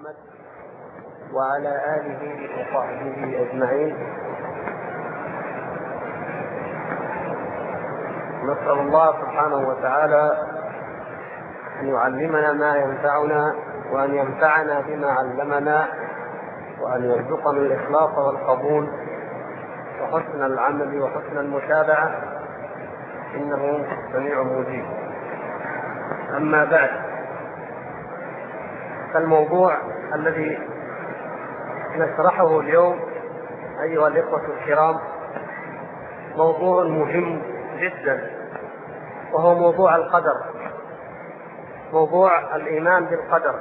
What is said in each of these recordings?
محمد وعلى آله وصحبه أجمعين. نسأل الله سبحانه وتعالى أن يعلمنا ما ينفعنا وأن ينفعنا بما علمنا وأن يرزقنا الإخلاص والقبول وحسن العمل وحسن المتابعة، إنه سميع مجيب. أما بعد، فالموضوع الذي نشرحه اليوم أيها الإخوة الكرام موضوع مهم جدا، وهو موضوع القدر، موضوع الإيمان بالقدر.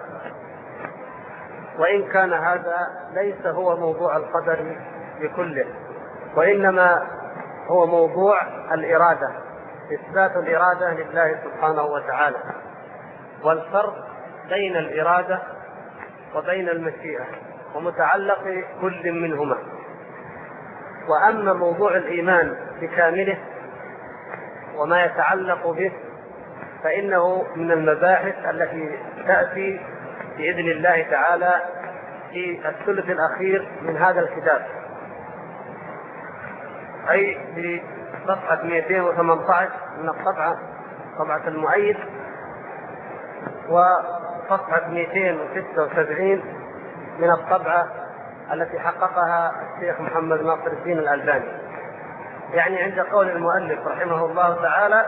وإن كان هذا ليس هو موضوع القدر بكله، وإنما هو موضوع الإرادة، إثبات الإرادة لله سبحانه وتعالى، والفرق بين الإرادة وبين المشيئة ومتعلق كل منهما. وأما موضوع الإيمان بكامله وما يتعلق به فإنه من المباحث التي تأتي بإذن الله تعالى في الثلث الأخير من هذا الكتاب، أي في صفحة 218 من الطبعة، طبعة المؤيد، وصفحة 276 من الطبعة التي حققها الشيخ محمد ناصر الدين الألباني. يعني عند قول المؤلف رحمه الله تعالى: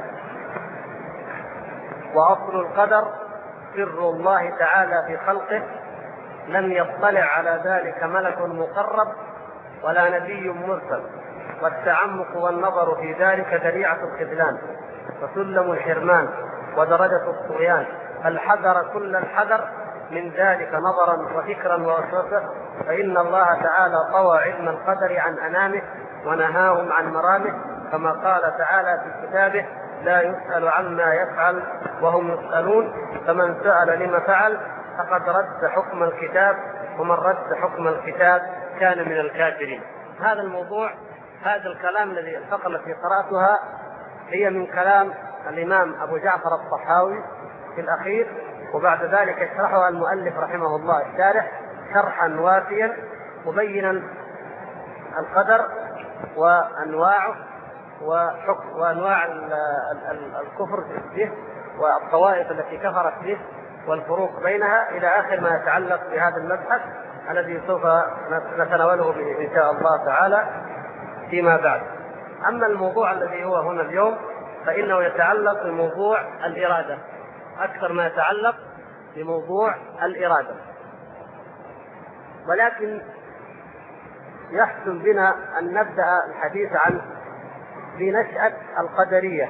وأصل القدر سر الله تعالى في خلقه، لم يطلع على ذلك ملك مقرب ولا نبي مرسل، والتعمق والنظر في ذلك ذريعة الخذلان وسلم الحرمان ودرجة الطغيان، الحذر كل الحذر من ذلك نظرا وفكرا ووسوسة، فإن الله تعالى طوى علم القدر عن أنامه ونهاهم عن مرامه، كما قال تعالى في كتابه: لا يسأل عما يفعل وهم يسألون، فمن سأل لما فعل فقد رد حكم الكتاب، ومن رد حكم الكتاب كان من الكافرين. هذا الموضوع، هذا الكلام الذي الفقرة التي قرأتها هي من كلام الإمام أبو جعفر الطحاوي في الأخير، وبعد ذلك يشرحها المؤلف رحمه الله الشارح شرحا وافيا مبينا القدر وأنواعه وأنواع الكفر به والطوائف التي كفرت به والفروق بينها إلى آخر ما يتعلق بهذا المبحث الذي سوف نتناوله إن شاء الله تعالى فيما بعد. أما الموضوع الذي هو هنا اليوم فإنه يتعلق بموضوع الإرادة، أكثر ما يتعلق بموضوع الإرادة. ولكن يحسن بنا أن نبدأ الحديث عن بنشأة القدرية،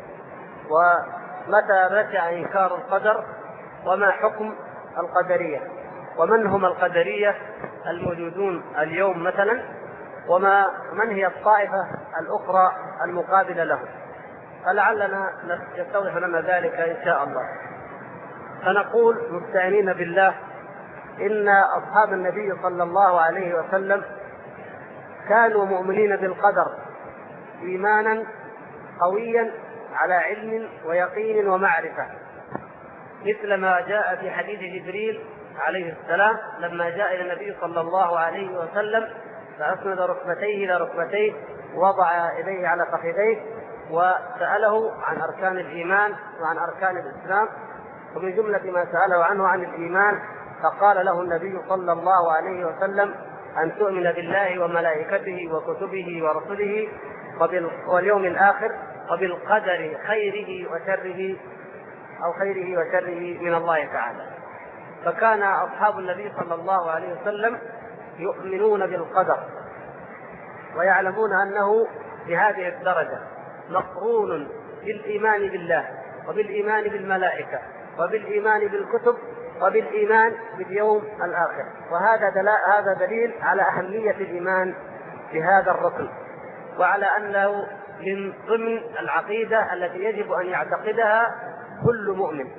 ومتى نشأ إنكار القدر، وما حكم القدرية، ومن هم القدرية الموجودون اليوم مثلا، ومن هي الطائفة الأخرى المقابلة لهم. فلعلنا يستوضح لنا ذلك إن شاء الله. فنقول مستعينين بالله إن أصحاب النبي صلى الله عليه وسلم كانوا مؤمنين بالقدر إيمانا قويا على علم ويقين ومعرفة، مثل ما جاء في حديث جبريل عليه السلام لما جاء إلى النبي صلى الله عليه وسلم فأسند ركبتيه إلى ركبتيه ووضع يديه على فخذيه وسأله عن أركان الإيمان وعن أركان الإسلام، ومن جملة ما سأله عنه عن الإيمان فقال له النبي صلى الله عليه وسلم: أن تؤمن بالله وملائكته وكتبه ورسله واليوم الآخر وبالقدر خيره وشره أو خيره وشره من الله تعالى. فكان أصحاب النبي صلى الله عليه وسلم يؤمنون بالقدر ويعلمون أنه بهذه الدرجة مقرون بالإيمان بالله وبالإيمان بالملائكة وبالإيمان بالكتب وبالإيمان باليوم الآخر. وهذا دليل على أهمية الإيمان بهذا الركن، وعلى أنه من ضمن العقيدة التي يجب أن يعتقدها كل مؤمن.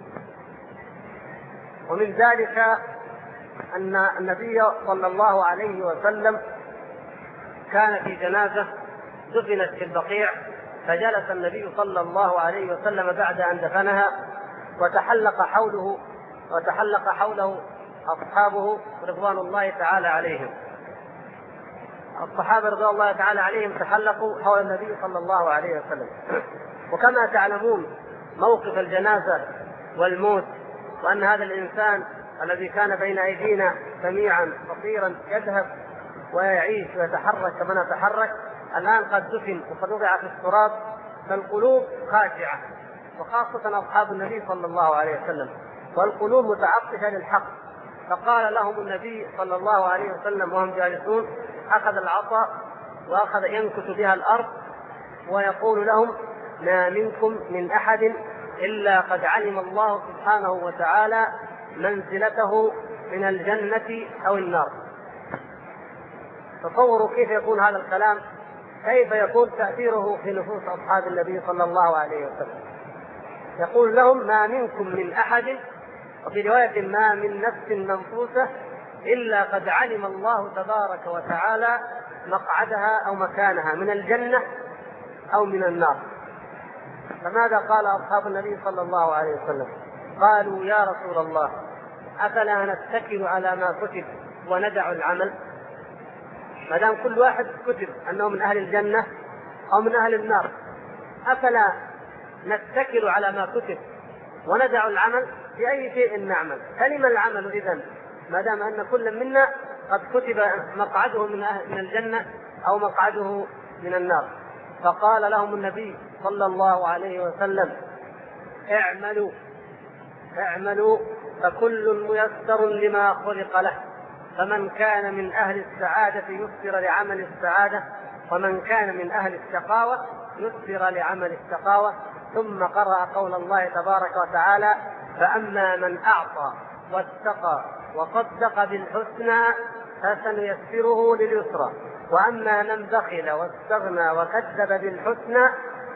ومن ذلك أن النبي صلى الله عليه وسلم كان في جنازة دفنت في البقيع، فجلس النبي صلى الله عليه وسلم بعد أن دفنها وتحلق حوله أصحابه رضوان الله تعالى عليهم. الصحابة رضوان الله تعالى عليهم تحلقوا حول النبي صلى الله عليه وسلم، وكما تعلمون موقف الجنازة والموت، وأن هذا الإنسان الذي كان بين أيدينا سميعا بصيرا يذهب ويعيش ويتحرك كما نتحرك، الآن قد دفن وقد وضع في التراب، فالقلوب خاشعة، وخاصة أصحاب النبي صلى الله عليه وسلم، والقلوب متعطشة للحق. فقال لهم النبي صلى الله عليه وسلم وهم جالسون، أخذ العصا وأخذ ينكت بها الأرض ويقول لهم: ما منكم من أحد إلا قد علم الله سبحانه وتعالى منزلته من الجنة أو النار. تصوروا كيف يكون هذا الكلام، كيف يكون تأثيره في نفوس أصحاب النبي صلى الله عليه وسلم. يقول لهم: ما منكم من أحد، وفي رواية: ما من نفس منفوسة إلا قد علم الله تبارك وتعالى مقعدها أو مكانها من الجنة أو من النار. فماذا قال أصحاب النبي صلى الله عليه وسلم؟ قالوا: يا رسول الله، أفلا نتكل على ما كتب وندع العمل؟ ما دام كل واحد كتب أنه من أهل الجنة أو من أهل النار، أفلا نتكل على ما كتب وندع العمل؟ بأي شيء نعمل؟ فلما العمل إذن ما دام أن كل منا قد كتب مقعده من الجنة أو مقعده من النار؟ فقال لهم النبي صلى الله عليه وسلم: اعملوا فكل ميسر لما خلق له، فمن كان من أهل السعادة يسر لعمل السعادة، ومن كان من أهل الشقاوة يسر لعمل الشقاوة. ثم قرأ قول الله تبارك وتعالى: فأما من أعطى واتقى وصدق بالحسنى فسنيسره لليسرى، وأما من بخل واستغنى وكذب بالحسنى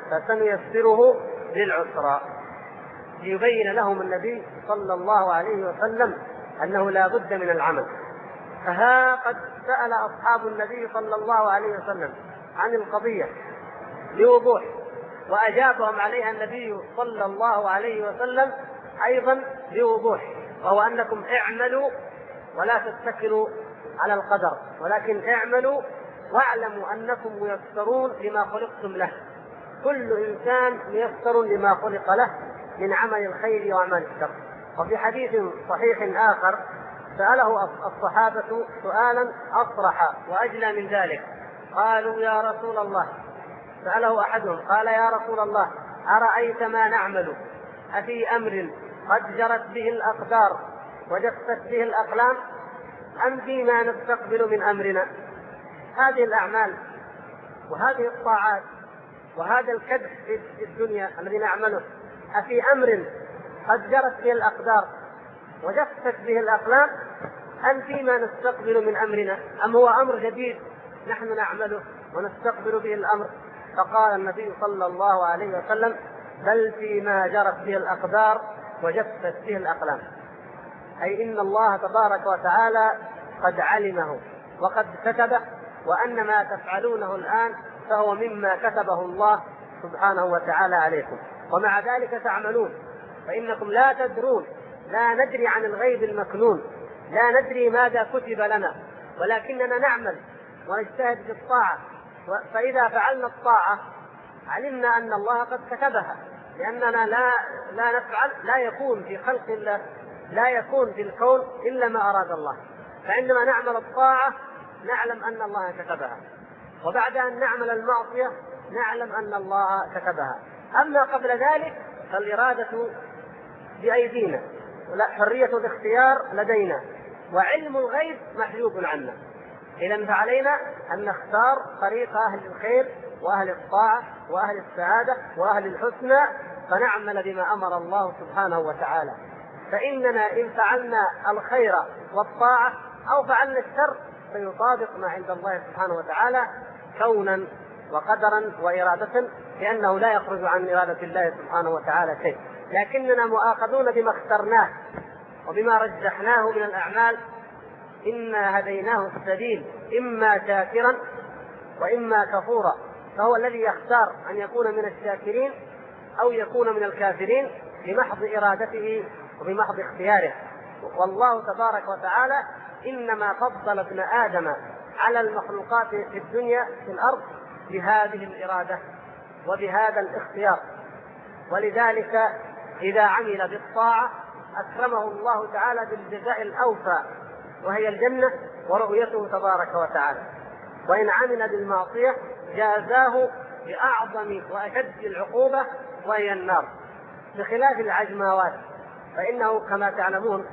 فسنيسره للعسرى. ليبين لهم النبي صلى الله عليه وسلم أنه لا بد من العمل. فها قد سأل أصحاب النبي صلى الله عليه وسلم عن القضية بوضوح، وأجابهم عليها النبي صلى الله عليه وسلم أيضا بوضوح، وهو أنكم اعملوا ولا تتكلوا على القدر، ولكن اعملوا واعلموا أنكم ميسرون لما خلقتم له. كل إنسان ميسر لما خلق له من عمل الخير وعمل الشر. وفي حديث صحيح آخر سأله الصحابة سؤالا أصرح وأجلى من ذلك، قالوا: يا رسول الله، سأله أحدهم قال: يا رسول الله، أرأيت ما نعمل أفي أمر قد جرت به الأقدار وجفت به الأقلام، أم فيما نستقبل من أمرنا؟ هذه الأعمال وهذه الطاعات وهذا الكدح في الدنيا الذي نعمله أفي أمر قد جرت به الأقدار وجفت به الأقلام، أم فيما نستقبل من أمرنا؟ أم هو أمر جديد نحن نعمله ونستقبل به الأمر؟ فقال النبي صلى الله عليه وسلم: بل فيما جرت به الأقدار وجفت به الأقلام. أي إن الله تبارك وتعالى قد علمه وقد كتبه، وأن ما تفعلونه الآن فهو مما كتبه الله سبحانه وتعالى عليكم، ومع ذلك تعملون، فإنكم لا تدرون، لا ندري عن الغيب المكنون، لا ندري ماذا كتب لنا، ولكننا نعمل ونجتهد في الطاعة. فإذا فعلنا الطاعة علمنا أن الله قد كتبها، لأننا لا نفعل، لا يكون في خلق الله، لا يكون في الكون إلا ما أراد الله. فعندما نعمل الطاعة نعلم أن الله كتبها، وبعد أن نعمل المعصية نعلم أن الله كتبها. أما قبل ذلك فالإرادة بأيدينا، حرية الاختيار لدينا، وعلم الغيب محجوب عنا. إذن فعلينا أن نختار طريق أهل الخير وأهل الطاعة وأهل السعادة وأهل الحسنى، فنعمل بما أمر الله سبحانه وتعالى. فإننا إن فعلنا الخير والطاعة أو فعلنا الشر فيطابق ما عند الله سبحانه وتعالى كونا وقدرا وإرادة، لأنه لا يخرج عن إرادة الله سبحانه وتعالى شيء. لكننا مؤاخذون بما اخترناه وبما رجحناه من الأعمال. إنا هديناه السبيل إما شاكرا وإما كفورا، فهو الذي يختار أن يكون من الشاكرين أو يكون من الكافرين بمحض إرادته وبمحض اختياره. والله تبارك وتعالى إنما فضل ابن آدم على المخلوقات في الدنيا في الأرض بهذه الإرادة وبهذا الاختيار. ولذلك إذا عمل بالطاعة أكرمه الله تعالى بالجزاء الأوفى وهي الجنة ورؤيته تبارك وتعالى، وإن عمل بالمعصية جازاه بأعظم وأشد العقوبة وهي النار، بخلاف العجماوات. فإنه كما تعلمون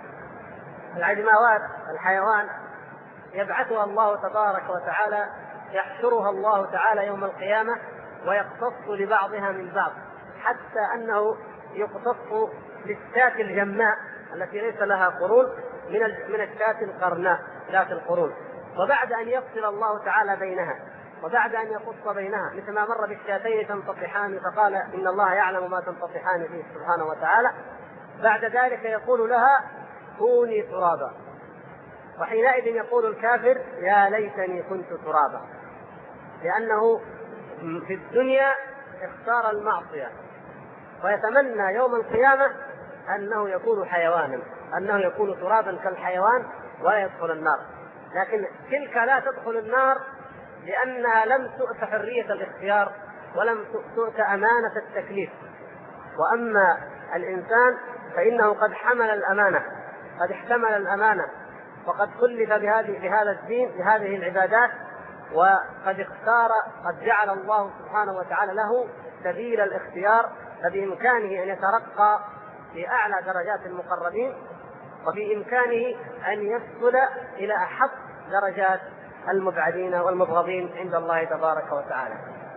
العجماوات الحيوان يبعثها الله تبارك وتعالى، يحشرها الله تعالى يوم القيامة ويقتص لبعضها من بعض، حتى أنه يقتص للشاة الجماء التي ليس لها قرون من الشاة القرناء ذات القرون. وبعد أن يفصل الله تعالى بينها وبعد أن يقص بينها، مثل ما مر بالشاتين تنطحان فقال إن الله يعلم ما تنطحان فيه سبحانه وتعالى، بعد ذلك يقول لها كوني ترابا، وحينئذ يقول الكافر يا ليتني كنت ترابا، لأنه في الدنيا اختار المعصية ويتمنى يوم القيامة أنه يكون حيوانا، أنه يكون ترابا كالحيوان ولا يدخل النار. لكن تلك لا تدخل النار لأنها لم تؤت حرية الاختيار ولم تؤت أمانة التكليف. وأما الإنسان فإنه قد حمل الأمانة، قد احتمل الأمانة، وقد كلف بهذا الدين بهذه العبادات، وقد اختار، قد جعل الله سبحانه وتعالى له سبيل الاختيار، فبإمكانه أن يترقى في أعلى درجات المقربين، وبإمكانه أن يصل إلى أحق درجات المبعدين والمبغضين عند الله تبارك وتعالى.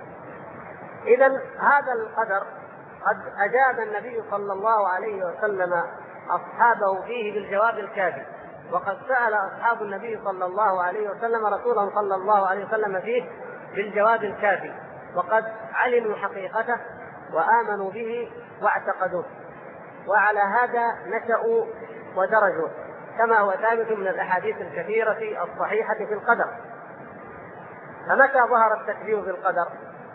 إذن هذا القدر قد أجاب النبي صلى الله عليه وسلم أصحابه فيه بالجواب الكافي، وقد سأل أصحاب النبي صلى الله عليه وسلم رسوله صلى الله عليه وسلم فيه بالجواب الكافي، وقد علموا حقيقته وآمنوا به واعتقدوه، وعلى هذا نشأوا ودرجوا كما هو ثابت من الأحاديث الكثيرة الصحيحة في القدر. فمتى ظهر التكذيب بالقدر؟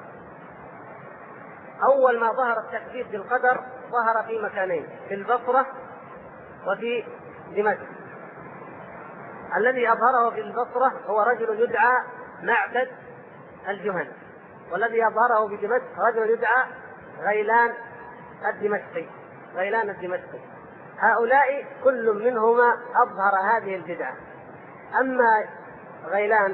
أول ما ظهر التكذيب بالقدر ظهر في مكانين، في البصرة وفي دمشق. الذي أظهره في البصرة هو رجل يدعى معبد الجهني، والذي أظهره في دمشق رجل يدعى غيلان الدمشقي. هؤلاء كل منهما أظهر هذه البدعة. أما غيلان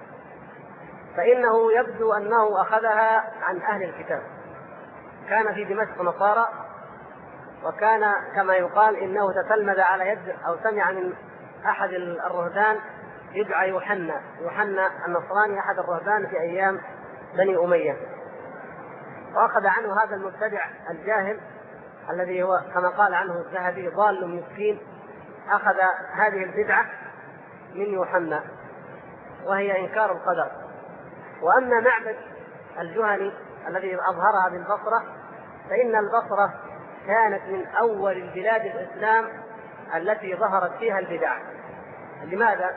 فإنه يبدو أنه أخذها عن أهل الكتاب، كان في دمشق نصارى، وكان كما يقال إنه تتلمذ على يد أو سمع من أحد الرهبان يدعى يوحنا النصراني، أحد الرهبان في أيام بني أمية، وأخذ عنه هذا المبتدع الجاهل الذي هو كما قال عنه الذهبي ضال مسكين، أخذ هذه البدعة من يوحنا وهي إنكار القدر. وأما معبد الجهني الذي أظهرها بالبصرة، فإن البصرة كانت من أول البلاد الإسلام التي ظهرت فيها البدع. لماذا؟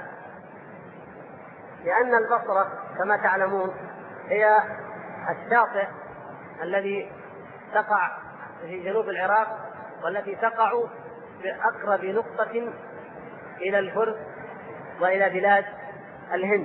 لأن البصرة كما تعلمون هي الشاطئ الذي تقع في جنوب العراق، والتي تقع بأقرب نقطة إلى الفرس وإلى بلاد الهند.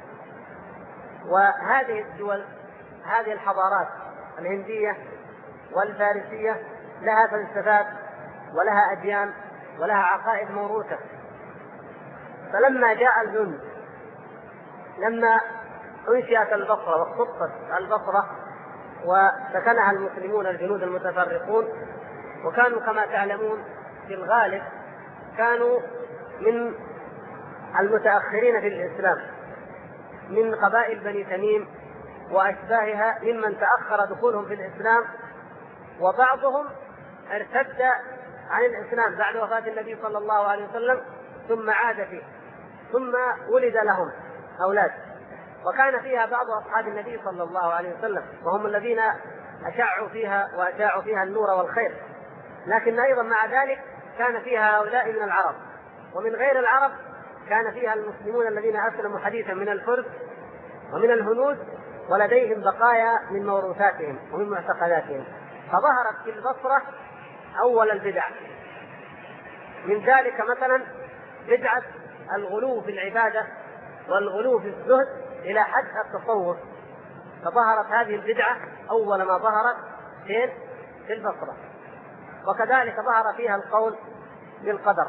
وهذه الدول، هذه الحضارات الهندية والفارسية لها فلسفات ولها أديان ولها عقائد موروثة. فلما جاء الهند، لما أنشئت البصرة واختصت البصرة وسكنها المسلمون الجنود المتفرقون، وكانوا كما تعلمون في الغالب كانوا من المتأخرين في الإسلام، من قبائل بني تميم وأشباهها ممن تأخر دخولهم في الإسلام، وبعضهم ارتد عن الإسلام بعد وفاة النبي صلى الله عليه وسلم ثم عاد فيه، ثم ولد لهم أولاد، وكان فيها بعض أصحاب النبي صلى الله عليه وسلم، وهم الذين أشعوا فيها وأشاعوا فيها النور والخير. لكن أيضا مع ذلك كان فيها هؤلاء من العرب، ومن غير العرب كان فيها المسلمون الذين أسلموا حديثا من الفرس ومن الهنود، ولديهم بقايا من موروثاتهم ومن معتقداتهم. فظهرت في البصرة أول البدع، من ذلك مثلا بدعة الغلو في العبادة والغلو في الزهد إلى حد التصوف. فظهرت هذه البدعة أول ما ظهرت في البصرة، وكذلك ظهر فيها القول بالقدر.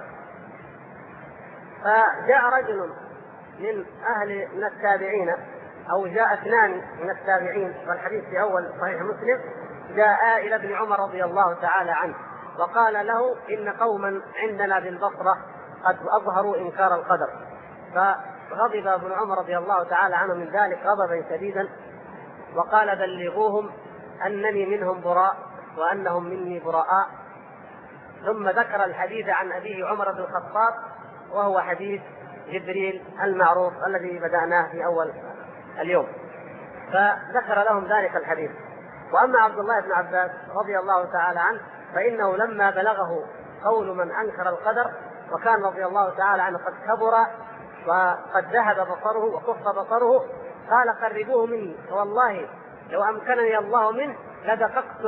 فجاء رجل من التابعين، أو جاء اثنان من التابعين، والحديث في أول صحيح مسلم، جاء إلى ابن عمر رضي الله تعالى عنه وقال له إن قوما عندنا بالبصرة قد أظهروا إنكار القدر. فغضب ابن عمر رضي الله تعالى عنه من ذلك غضبا شديدا، وقال بلغوهم أنني منهم براء وأنهم مني براء. ثم ذكر الحديث عن أبيه عمر بن الخطاب، وهو حديث جبريل المعروف الذي بدأناه في أول اليوم، فذكر لهم ذلك الحديث. وأما عبد الله بن عباس رضي الله تعالى عنه فإنه لما بلغه قول من أنكر القدر، وكان رضي الله تعالى عنه قد كبر وقد ذهب بصره وكف بصره، قال قربوه مني، والله لو أمكنني الله منه لدققت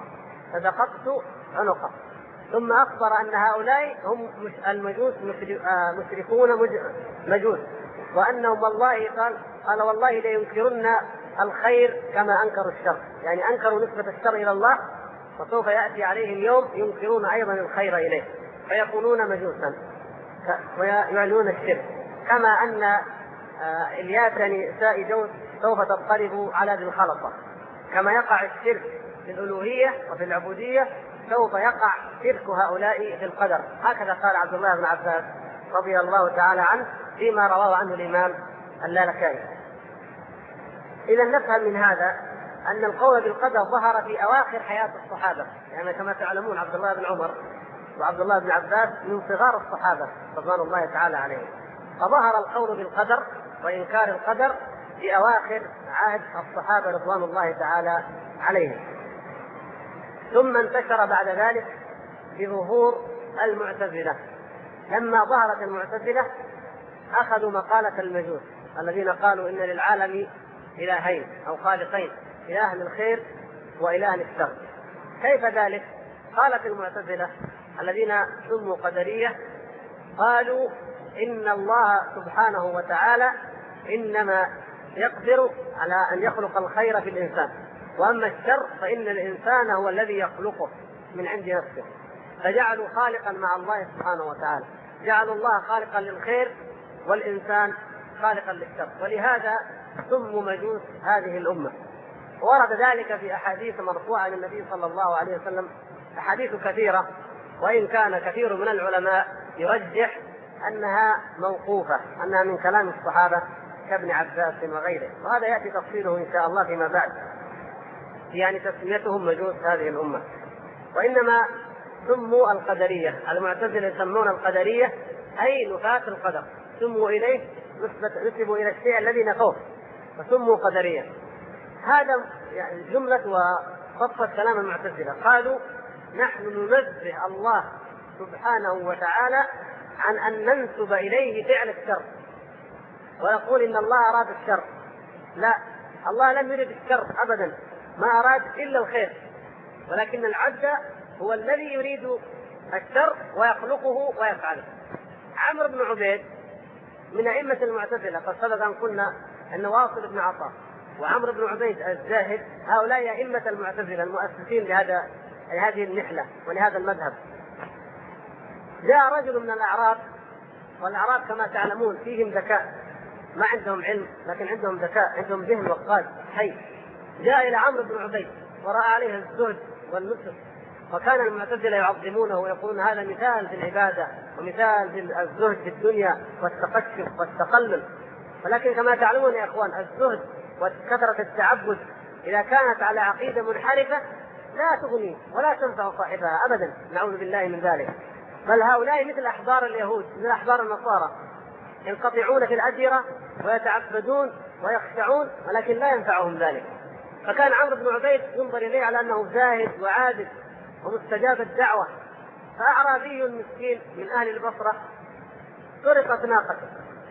عنقه. ثم أخبر أن هؤلاء هم المجوس مشركون مجوس، وأنهم والله قال والله لينكرن الخير كما أنكروا الشر، يعني أنكروا نسبة الشر إلى الله، وسوف يأتي عليهم يوم ينكرون أيضا الخير إليه فيكونون مجوسا ويعلنون الشرك، كما أن إلياس نساء جوز سوف تضطرب على ذي الخلطة. كما يقع الشرك في الألوهية وفي العبودية سوف يقع شرك هؤلاء في القدر. هكذا قال عبد الله بن عباس رضي الله تعالى عنه فيما رواه عنه الإمام اللالكائي. إذا نفهم من هذا أن القول بالقدر ظهر في أواخر حياة الصحابة، يعني كما تعلمون عبد الله بن عمر وعبد الله بن عباس من صغار الصحابة رضوان الله تعالى عليهم، فظهر القول بالقدر وإنكار القدر في أواخر عهد الصحابة رضوان الله تعالى عليهم. ثم انتشر بعد ذلك بظهور المعتزلة. لما ظهرت المعتزلة أخذوا مقالة المجوس الذين قالوا إن للعالم إلهين أو خالقين، إله للخير وإله للشر. كيف ذلك؟ قالت المعتزلة الذين سموا قدرية قالوا إن الله سبحانه وتعالى إنما يقدر على أن يخلق الخير في الإنسان، وأما الشر فإن الإنسان هو الذي يخلقه من عند نفسه. فجعلوا خالقا مع الله سبحانه وتعالى، جعلوا الله خالقا للخير والإنسان خالقا للشر، ولهذا سموا مجوس هذه الأمة. ورد ذلك في أحاديث مرفوعة عن النبي صلى الله عليه وسلم، أحاديث كثيرة، وإن كان كثير من العلماء يرجح أنها موقوفة، أنها من كلام الصحابة كابن عباس وغيره، وهذا يأتي تفصيله إن شاء الله فيما بعد، يعني تسميتهم مجوس هذه الأمة. وإنما سموا القدرية، المعتزلة يسمون القدرية أي نفاة القدر، سموا إليه نسبوا إلى الشيء الذي نفوه فسموا قدرية. هذا يعني جملة وفصل كلام المعتزلة. قالوا نحن ننزه الله سبحانه وتعالى عن أن ننسب إليه فعل الشر ويقول إن الله أراد الشر. لا، الله لم يرد الشر أبدا، ما أراد إلا الخير، ولكن العبد هو الذي يريد الشر ويخلقه ويفعله. عمرو بن عبيد من أئمة المعتزلة، قد سبق أن قلنا أن واصل بن عطاء وعمرو بن عبيد الزاهد هؤلاء أئمة المعتزلة المؤسسين لهذه النحلة ولهذا المذهب. جاء رجل من الأعراب، والأعراب كما تعلمون فيهم ذكاء، ما عندهم علم لكن عندهم ذكاء، عندهم ذهن وقاد حي. جاء إلى عمرو بن عبيد ورأى عليه الزهد والنصف، وكان المعتزلة يعظمونه ويقولون هذا مثال في العبادة ومثال في الزهد في الدنيا والتقشف والتقلل. ولكن كما تعلمون يا إخوان، الزهد وكثرة التعبد إذا كانت على عقيدة منحرفة لا تغني ولا تنفع صاحبها أبدا، نعوذ بالله من ذلك. بل هؤلاء مثل أحبار اليهود، مثل أحبار النصارى، ينقطعون في الأجرة ويتعبدون ويخشعون ولكن لا ينفعهم ذلك. فكان عمرو بن عبيد ينظر إليه على أنه زاهد وعابد ومستجاب الدعوة. فأعرابي مسكين من أهل البصرة سرقت ناقته،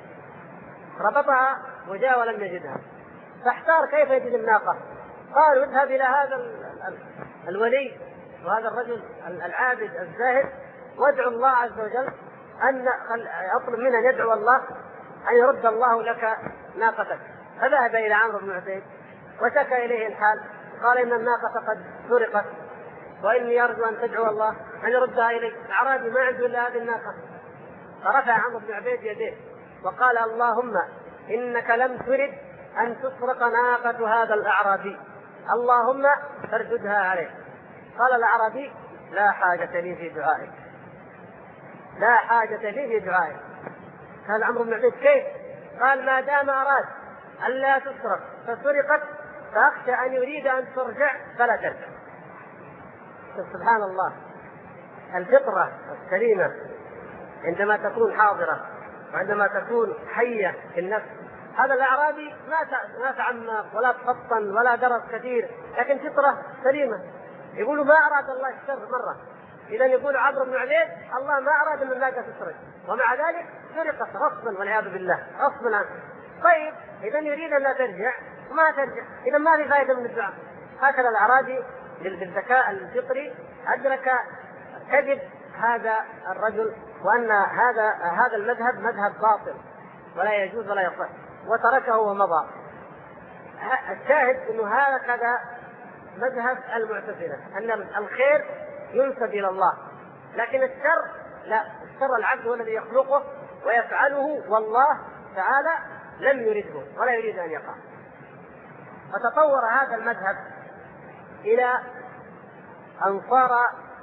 ربطها وجاء ولم يجدها، فاحتار كيف يجد الناقة. قالوا اذهب إلى هذا الولي وهذا الرجل العابد الزاهد وادعو الله عز وجل أطلب منه أن يدعو الله أن يرد الله لك ناقتك. فذهب إلى عمرو بن عبيد وشكى إليه الحال، قال إن الناقة قد سرقت وإني أرجو أن تدعو الله أن يردها إليك. الأعرابي ما عنده إلا هذه الناقة. فرفع عمرو بن عبيد يديه وقال اللهم إنك لم ترد أن تسرق ناقة هذا الأعرابي، اللهم فارددها عليه. قال الأعرابي لا حاجة لي في دعائك، لا حاجة لي في دعائك. قال عمرو بن عبيد كيف؟ قال ما دام أراد أن لا تسرق فسرقت فأخشى أن يريد أن ترجع فلا ترجع. سبحان الله، الفطرة السليمة عندما تكون حاضرة وعندما تكون حية في النفس. هذا الأعرابي ما تعمق ولا تفطن ولا درس كثير، لكن فطرة سليمة. يقولوا ما أراد الله الشر مرة، إذا يقول عمرو بن عبيد الله ما أراد أن الناقة تسرق، ومع ذلك سرقت غصبا والعياذ بالله غصبا عنه. طيب إذا يريد أن لا ترجع وما ترجع، إذا ما في فائدة من الدعاء. هكذا الأعرابي بالذكاء الفطري أدرك كذب هذا الرجل، وأن هذا المذهب مذهب باطل ولا يجوز ولا يصح، وتركه ومضى. الشاهد أنه هكذا مذهب المعتزلة، أن الخير ينسب إلى الله، لكن الشر لا، الشر العبد هو الذي يخلقه ويفعله، والله تعالى لم يرده ولا يريد أن يقع. وتطور هذا المذهب إلى أن صار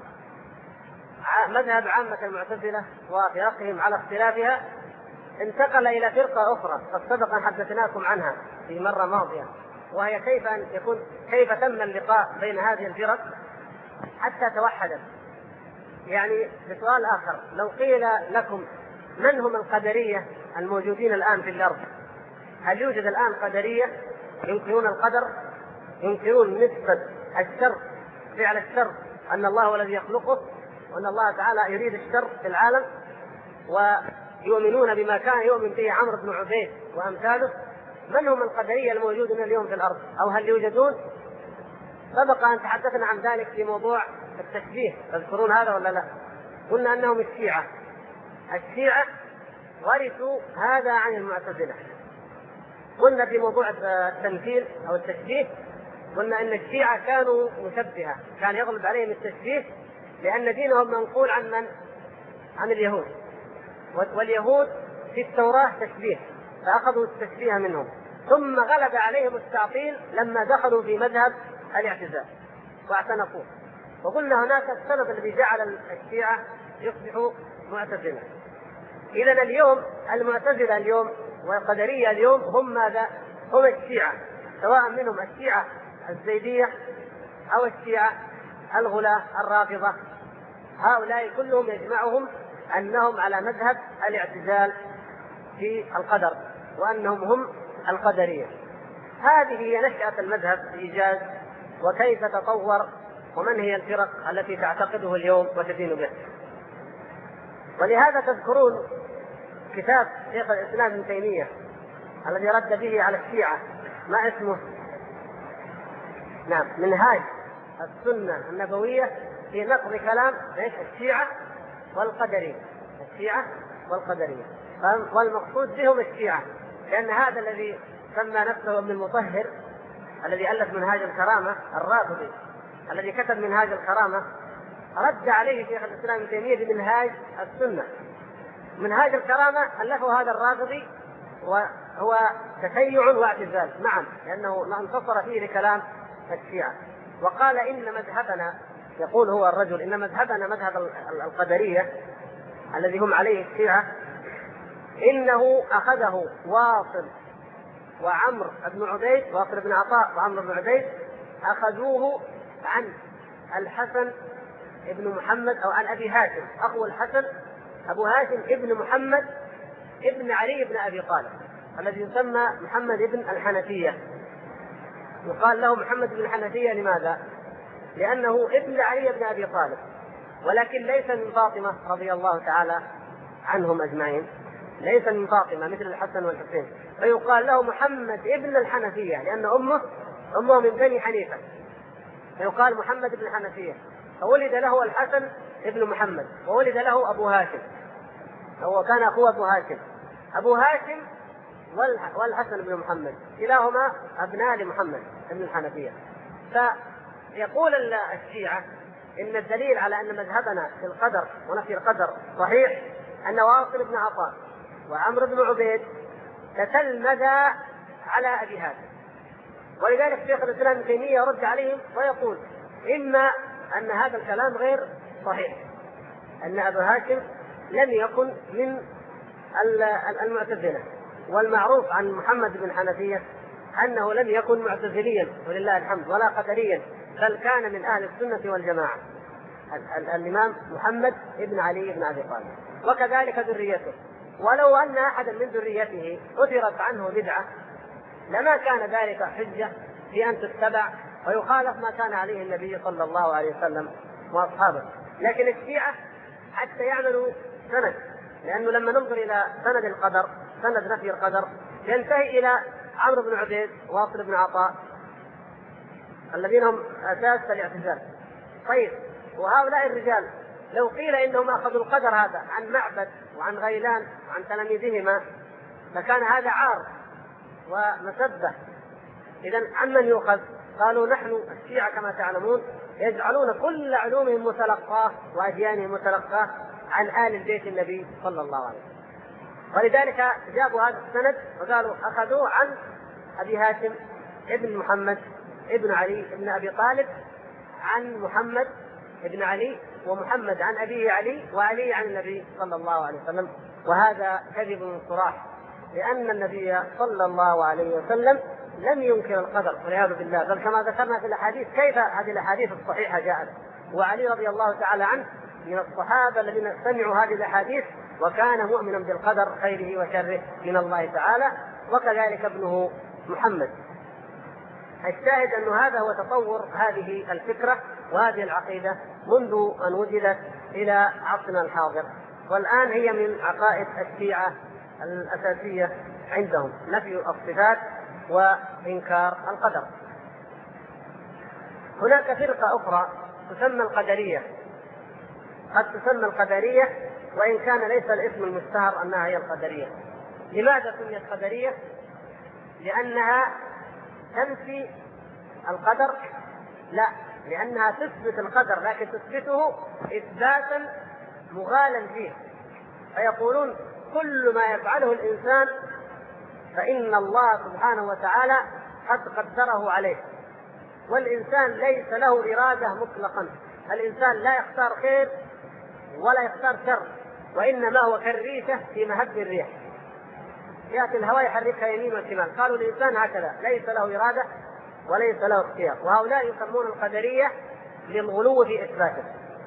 مذهب عامة المعتزلة وفرقهم على اختلافها، انتقل إلى فرقة أخرى قد سبق أن حدثناكم عنها في مرة ماضية، وهي كيف تم اللقاء بين هذه الفرق حتى توحدت. يعني بسؤال آخر، لو قيل لكم من هم القدرية الموجودين الآن في الأرض، هل يوجد الآن قدرية ينكرون القدر، ينكرون نسبة الشر، فعل الشر، أن الله هو الذي يخلقه وأن الله تعالى يريد الشر في العالم، ويؤمنون بما كان يؤمن به عمرو بن عبيد وأمثاله؟ من هم القدرية الموجودون اليوم في الأرض، أو هل يوجدون؟ سبق أن تحدثنا عن ذلك في موضوع التشبيه، تذكرون هذا ولا لا؟ قلنا أنهم الشيعة ورثوا هذا عن المعتزلة. قلنا في موضوع التمثيل أو التشبيه، قلنا أن الشيعة كانوا مشبهة، كان يغلب عليهم التشبيه لأن دينهم منقول عن اليهود، واليهود في التوراة تشبيه فأخذوا التشبيه منهم، ثم غلب عليهم التعطيل لما دخلوا في مذهب الاعتزال واعتنقوه. وقلنا هناك السبب الذي جعل الشيعة يصبحوا معتزلة. إذن اليوم المعتزلة اليوم والقدرية اليوم هم ماذا؟ هم الشيعة، سواء منهم الشيعة الزيدية أو الشيعة الغلاة الرافضة، هؤلاء كلهم يجمعهم أنهم على مذهب الاعتزال في القدر، وأنهم هم القدرية. هذه هي نشأة المذهب بإيجاز، وكيف تطور، ومن هي الفرق التي تعتقده اليوم وتدين به. ولهذا تذكرون كتاب شيخ الإسلام ابن تيمية الذي رد به على الشيعة، ما اسمه؟ نعم، منهاج السنة النبوية في نقض كلام الشيعة والقدرية. الشيعة والقدرية، والمقصود بهم الشيعة، لأن هذا الذي سمى نفسه ابن المطهر الذي ألف منهاج الكرامة، الرافضي الذي كتب منهاج الكرامة، رد عليه شيخ الإسلام ابن تيمية بمنهاج السنة. منهاج الكرامة ألفه هذا الرافضي، وهو تشيع واعتزال معا، لأنه انتصر فيه لكلام الشيعة، وقال إن مذهبنا، يقول هو الرجل، إن مذهبنا مذهب القدرية الذي هم عليه الشيعة، إنه أخذه واصل وعمرو بن عبيد، واصل بن عطاء وعمرو بن عبيد، أخذوه عن الحسن ابن محمد، أو عن أبي هاشم أخو الحسن، أبو هاشم ابن محمد ابن علي بن أبي طالب الذي يسمى محمد ابن الحنفية. يقال له محمد بن الحنفية لماذا؟ لأنه ابن علي بن أبي طالب، ولكن ليس من فاطمة رضي الله تعالى عنهم أجمعين، ليس من فاطمة مثل الحسن والحسين، فيقال له محمد ابن الحنفية لأن أمه من بني حنيفة، فيقال محمد بن الحنفية. فولد له الحسن ابن محمد، وولد له أبو هاشم، هو كان أخوه أبو هاشم. أبو هاشم والحسن بن محمد كلاهما أبناء لمحمد بن الحنفية. فيقول الشيعة إن الدليل على أن مذهبنا في القدر ونفي القدر صحيح أن واصل بن عطاء وعمرو بن عبيد تتلمذا على أبي هاشم. ولذلك شيخ الإسلام ابن تيمية يرد عليهم ويقول إما أن هذا الكلام غير صحيح، أن أبو هاشم لم يكن من المعتزلة، والمعروف عن محمد بن حنفية أنه لم يكن معتزليا ولله الحمد ولا قدريا، بل كان من أهل السنة والجماعة الإمام محمد بن علي بن أبي طالب، وكذلك ذريته. ولو أن أحدا من ذريته أثرت عنه بدعة لما كان ذلك حجة في أن تتبع ويخالف ما كان عليه النبي صلى الله عليه وسلم وأصحابه. لكن الشيعة حتى يعملوا سند، لأنه لما ننظر إلى سند القدر، سند نفي القدر، ينتهي إلى عمرو بن عبيد واصل بن عطاء الذين هم أساس الاعتزال. طيب، وهؤلاء الرجال لو قيل إنهم أخذوا القدر هذا عن معبد وعن غيلان وعن تلاميذهما فكان هذا عار ومسبة. إذن عمن يؤخذ؟ قالوا نحن الشيعة كما تعلمون يجعلون كل علومهم متلقاه وأديانهم متلقاه عن آل البيت النبي صلى الله عليه وسلم. ولذلك جابوا هذا السند وقالوا أخذوه عن أبي هاشم ابن محمد ابن علي ابن أبي طالب عن محمد ابن علي، ومحمد عن أبيه علي، وعلي عن النبي صلى الله عليه وسلم. وهذا كذب صراح، لأن النبي صلى الله عليه وسلم لم ينكر القدر والعياذ بالله، بل كما ذكرنا في الأحاديث كيف هذه الأحاديث الصحيحة جاءت. وعلي رضي الله تعالى عنه من الصحابة الذين سمعوا هذه الأحاديث وكان مؤمنا بالقدر خيره وشره من الله تعالى، وكذلك ابنه محمد. الشاهد أن هذا هو تطور هذه الفكرة وهذه العقيدة منذ أن وجدت إلى عصرنا الحاضر، والآن هي من عقائد الشيعة الأساسية عندهم، نفي الصفات وإنكار القدر. هناك فرقة أخرى تسمى القدرية، قد تسمى القدرية وإن كان ليس الاسم المشتهر أنها هي القدرية. لماذا سميت قدرية؟ لأنها تنفي القدر؟ لا، لأنها تثبت القدر لكن تثبته إثباتا مغالا فيه. فيقولون كل ما يفعله الإنسان فإن الله سبحانه وتعالى قد قدره عليه، والإنسان ليس له إرادة مطلقا، الإنسان لا يختار خير ولا يختار شر، وإنما هو كالريشة في مهب الريح، يأتي الهواء يحركها يمين وشمال. قالوا الإنسان هكذا ليس له إرادة وليس له اختيار، وهؤلاء يسمون القدرية للغلو في إثباته.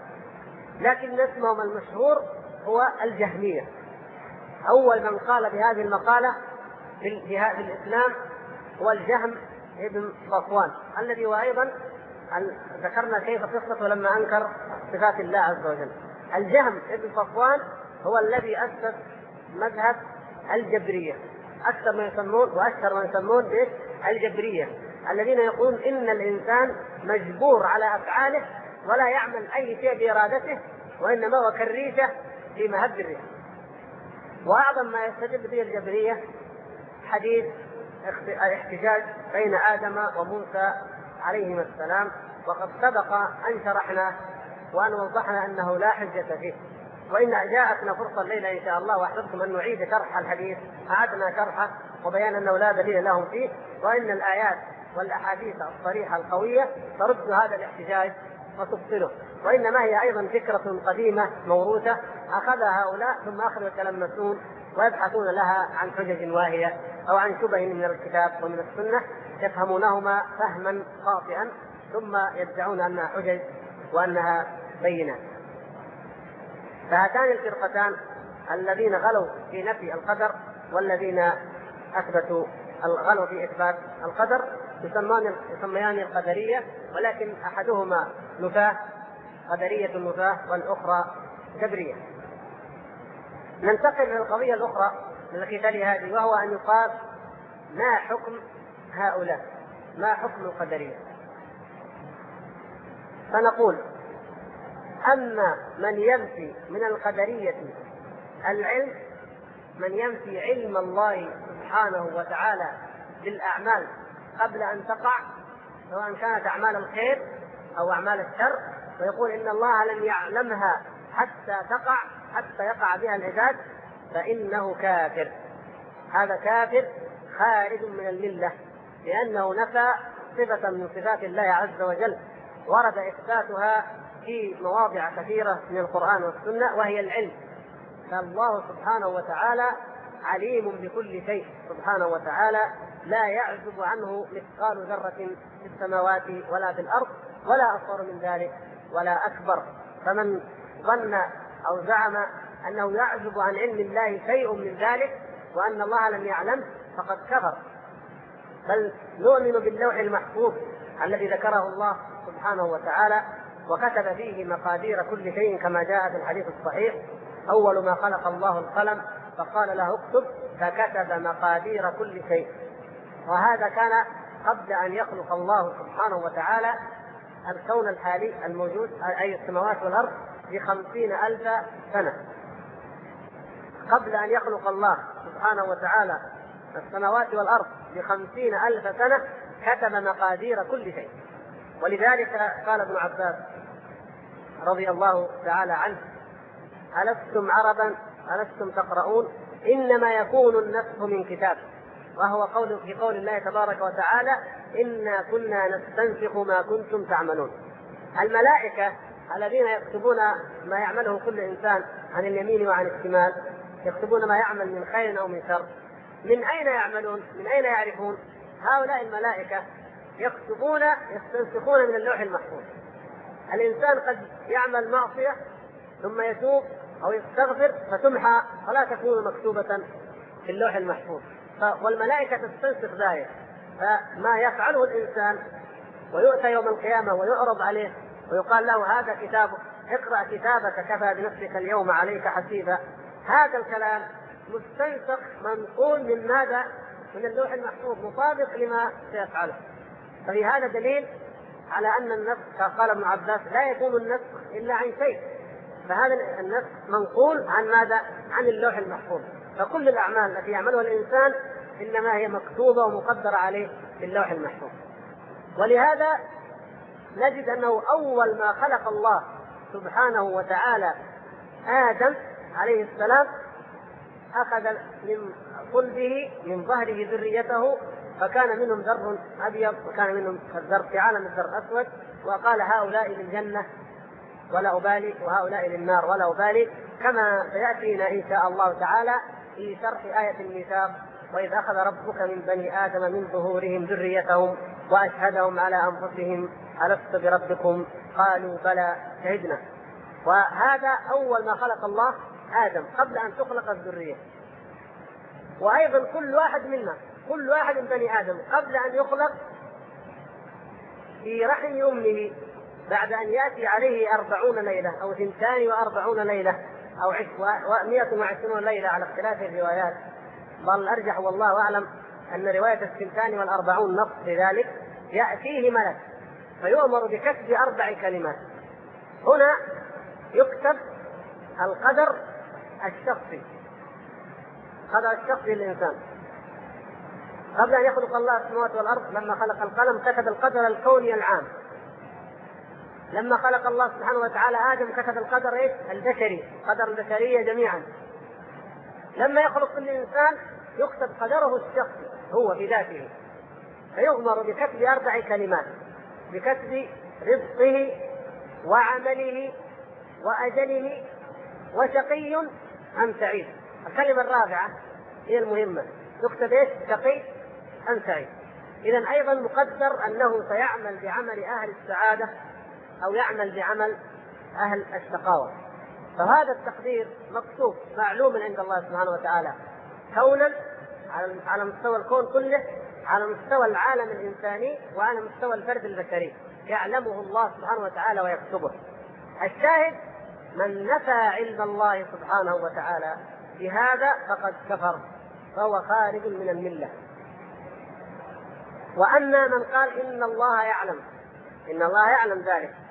لكن اسمهم المشهور هو الجهمية. أول من قال بهذه المقالة في الإسلام هو الجهم ابن صفوان، الذي هو أيضا ذكرنا كيف قصته لما أنكر صفات الله عز وجل. الجهم ابن صفوان هو الذي أسس مذهب الجبرية، أكثر ما يسمون وأشهر ما يسمون بالجبرية، الذين يقولون إن الإنسان مجبور على أفعاله ولا يعمل أي شيء بإرادته، وإنما هو كالريشة في مهب الريح. وأعظم ما يستدل به الجبرية حديث الاحتجاج بين آدم وموسى عليهما السلام، وقد سبق أن شرحنا وأن وضحنا أنه لا حجة فيه، وإن جاءتنا فرصة الليلة إن شاء الله وأحببتم أن نعيد شرح الحديث أعدنا شرحه وبيان أنه لا دليل لهم فيه، وإن الآيات والأحاديث الصريحة القوية ترد هذا الاحتجاج وتبطله، وإنما هي أيضا فكرة قديمة موروثة أخذها هؤلاء ثم أخذوا يتلمسون ويبحثون لها عن حجج واهية أو عن شبه من الكتاب ومن السنة يفهمونهما فهما خاطئا ثم يدعون أنها حجج وأنها بينات. فهاتان الفرقتان الذين غلوا في نفي القدر والذين أثبتوا الغلو في إثبات القدر يسميان القدرية، ولكن أحدهما نفاة قدرية النفاة والأخرى جبرية. ننتقل إلى القضية الأخرى التي تلي هذه، وهو أن يقال ما حكم هؤلاء، ما حكم القدرية؟ فنقول أما من ينفي من القدرية العلم، من ينفي علم الله سبحانه وتعالى بالأعمال قبل أن تقع، سواء كانت أعمال الخير أو أعمال الشر، ويقول إن الله لم يعلمها حتى تقع، حتى يقع بها العباد، فإنه كافر. هذا كافر خارج من الملة، لأنه نفى صفة من صفات الله عز وجل ورد إثباتها في مواضع كثيرة من القرآن والسنة، وهي العلم. فالله سبحانه وتعالى عليم بكل شيء سبحانه وتعالى، لا يعزب عنه مثقال ذرة في السماوات ولا في الأرض، ولا أصغر من ذلك ولا أكبر. فمن ظن أو زعم أنه يعزب عن علم الله شيء من ذلك وأن الله لم يعلم فقد كفر. بل نؤمن باللوح المحفوظ الذي ذكره الله سبحانه وتعالى وكتب فيه مقادير كل شيء، كما جاء في الحديث الصحيح: أول ما خلق الله القلم فقال له اكتب، فكتب مقادير كل شيء. وهذا كان قبل أن يخلق الله سبحانه وتعالى الكون الحالي الموجود، أي السماوات والأرض، ب50,000 سنة. قبل أن يخلق الله سبحانه وتعالى السماوات والأرض ب50,000 سنة كتب مقادير كل شيء. ولذلك قال ابن عباس رضي الله تعالى عنه: ألستم عربا ألستم تقرؤون، إنما يكون النسخ من كتاب. وهو في قول الله تبارك وتعالى: إنا كنا نستنسخ ما كنتم تعملون. الملائكة الذين يكتبون ما يعمله كل إنسان عن اليمين وعن الشمال، يكتبون ما يعمل من خير أو من شر، من أين يعملون؟ من أين يعرفون؟ هؤلاء الملائكة يكتبون، يستنسخون من اللوح المحفوظ. الإنسان قد يعمل معصية ثم يتوب أو يستغفر فتمحى فلا تكون مكتوبة في اللوح المحفوظ، والملائكة تستنسخ ذلك. فما يفعله الإنسان ويؤتى يوم القيامة ويعرض عليه ويقال له: هذا كتابك، اقرأ كتابك كفى بنفسك اليوم عليك حسيبا. هذا الكلام مستنسخ منقول من ماذا؟ من اللوح المحفوظ، مطابق لما سيفعله. ففي هذا دليل على أن النسخ، قال ابن عباس: لا يكون النسخ إلا عن شيء. فهذا النسخ منقول عن ماذا؟ عن اللوح المحفوظ. فكل الأعمال التي يعملها الإنسان إنما هي مكتوبة ومقدرة عليه في اللوح المحفوظ. ولهذا نجد أنه أول ما خلق الله سبحانه وتعالى آدم عليه السلام أخذ من صلبه من ظهره ذريته، فكان منهم ذر أبيض وكان منهم ذر في عالم الذر أسود، وقال: هؤلاء للجنة ولا أبالي وهؤلاء للنار ولا أبالي، كما سيأتينا إن شاء الله تعالى في شرح آية الميثاق: وإذ أخذ ربك من بني آدم من ظهورهم ذريتهم وأشهدهم على أنفسهم ألست بربكم قالوا بلى شهدنا. وهذا أول ما خلق الله آدم قبل أن تخلق الذرية. وأيضا كل واحد منا، كل واحد من بني آدم قبل أن يخلق في رحم أمه، بعد أن يأتي عليه 40 ليلة أو 42 ليلة أو 120 ليلة على اختلاف الروايات، بل الأرجح والله أعلم أن رواية 42 نص لذلك، يأتيه ملك فيؤمر بكتب 4 كلمات. هنا يكتب القدر الشخصي، قدر الشخصي للإنسان. قبل أن يخلق الله السماوات والأرض لما خلق القلم كتب القدر الكوني العام. لما خلق الله سبحانه وتعالى آدم كتب القدر البشري، قدر البشرية جميعا. لما يخلق كل إنسان يكتب قدره الشخصي هو بذاته، فيؤمر بكتب 4 كلمات: بكتب رزقه وعمله وأجله وشقي أم سعيد. الكلمة الرابعة هي المهمة، يكتب شقي أم سعيد. إذن أيضا مقدر أنه سيعمل بعمل أهل السعادة أو يعمل بعمل أهل الشقاوة. فهذا التقدير مكتوب معلوم عند الله سبحانه وتعالى كونا على مستوى الكون كله، على مستوى العالم الإنساني، وعلى مستوى الفرد البشري، يعلمه الله سبحانه وتعالى ويكتبه. الشاهد: من نفى علم الله سبحانه وتعالى بهذا فقد كفر، فهو خارج من الملة. وأما من قال إن الله يعلم، إن الله يعلم ذلك،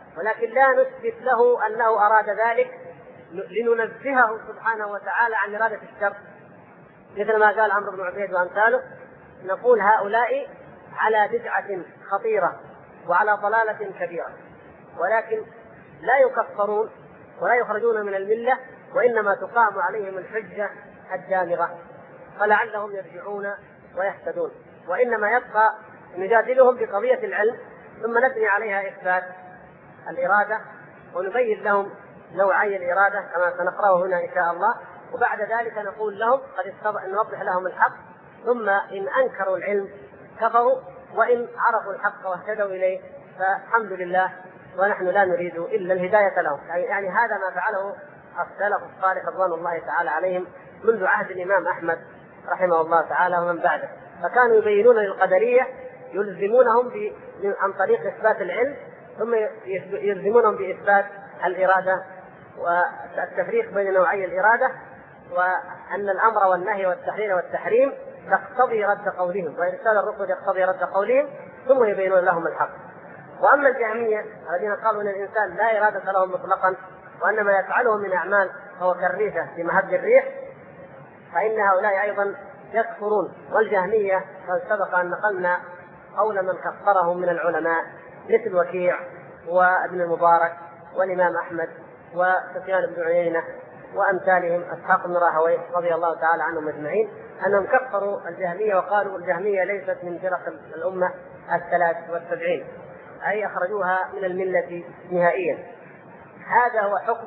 ولكن لا نثبت له أنه أراد ذلك لننزهه سبحانه وتعالى عن إرادة الشر، مثل ما قال عمرو بن عبيد وأمثاله، نقول هؤلاء على بدعة خطيرة وعلى ضلالة كبيرة، ولكن لا يكفرون ولا يخرجون من الملة، وإنما تقام عليهم الحجة الدامغة فلعلهم يرجعون ويهتدون. وإنما يبقى نجادلهم بقضية العلم ثم نبني عليها إثبات الإرادة ونبين لهم نوعي الإرادة كما سنقرأه هنا إن شاء الله، وبعد ذلك نقول لهم نوضح لهم الحق، ثم إن أنكروا العلم كفروا، وإن عرفوا الحق واهتدوا إليه فالحمد لله، ونحن لا نريد إلا الهداية لهم. يعني هذا ما فعله السلف الصالح رضوان الله تعالى عليهم منذ عهد الإمام أحمد رحمه الله تعالى ومن بعده، فكانوا يبينون للقدرية يلزمونهم عن طريق إثبات العلم، ثم يلزمونهم بإثبات الإرادة والتفريق بين نوعي الإرادة، وأن الأمر والنهي والتحليل والتحريم تقتضي رد قولهم، وإرسال الرسل يقتضي رد قولهم، ثم يبينون لهم الحق. وأما الجهمية الذين قالوا أن الإنسان لا إرادة له مطلقا وأن ما يفعله من أعمال هو كالريشة في مهب الريح، فإن هؤلاء أيضا يكفرون. والجهمية قد سبق أن نقلنا قول من كفرهم من العلماء مثل وكيع وابن المبارك والإمام أحمد وسفيان بن عيينة وأمثالهم أسحاق بن راهويه رضي الله تعالى عنهم أجمعين، أنهم كفروا الجهمية وقالوا الجهمية ليست من فرق الأمة 73، أي أخرجوها من الملة نهائيا. هذا هو حكم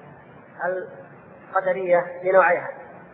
القدرية لنوعها.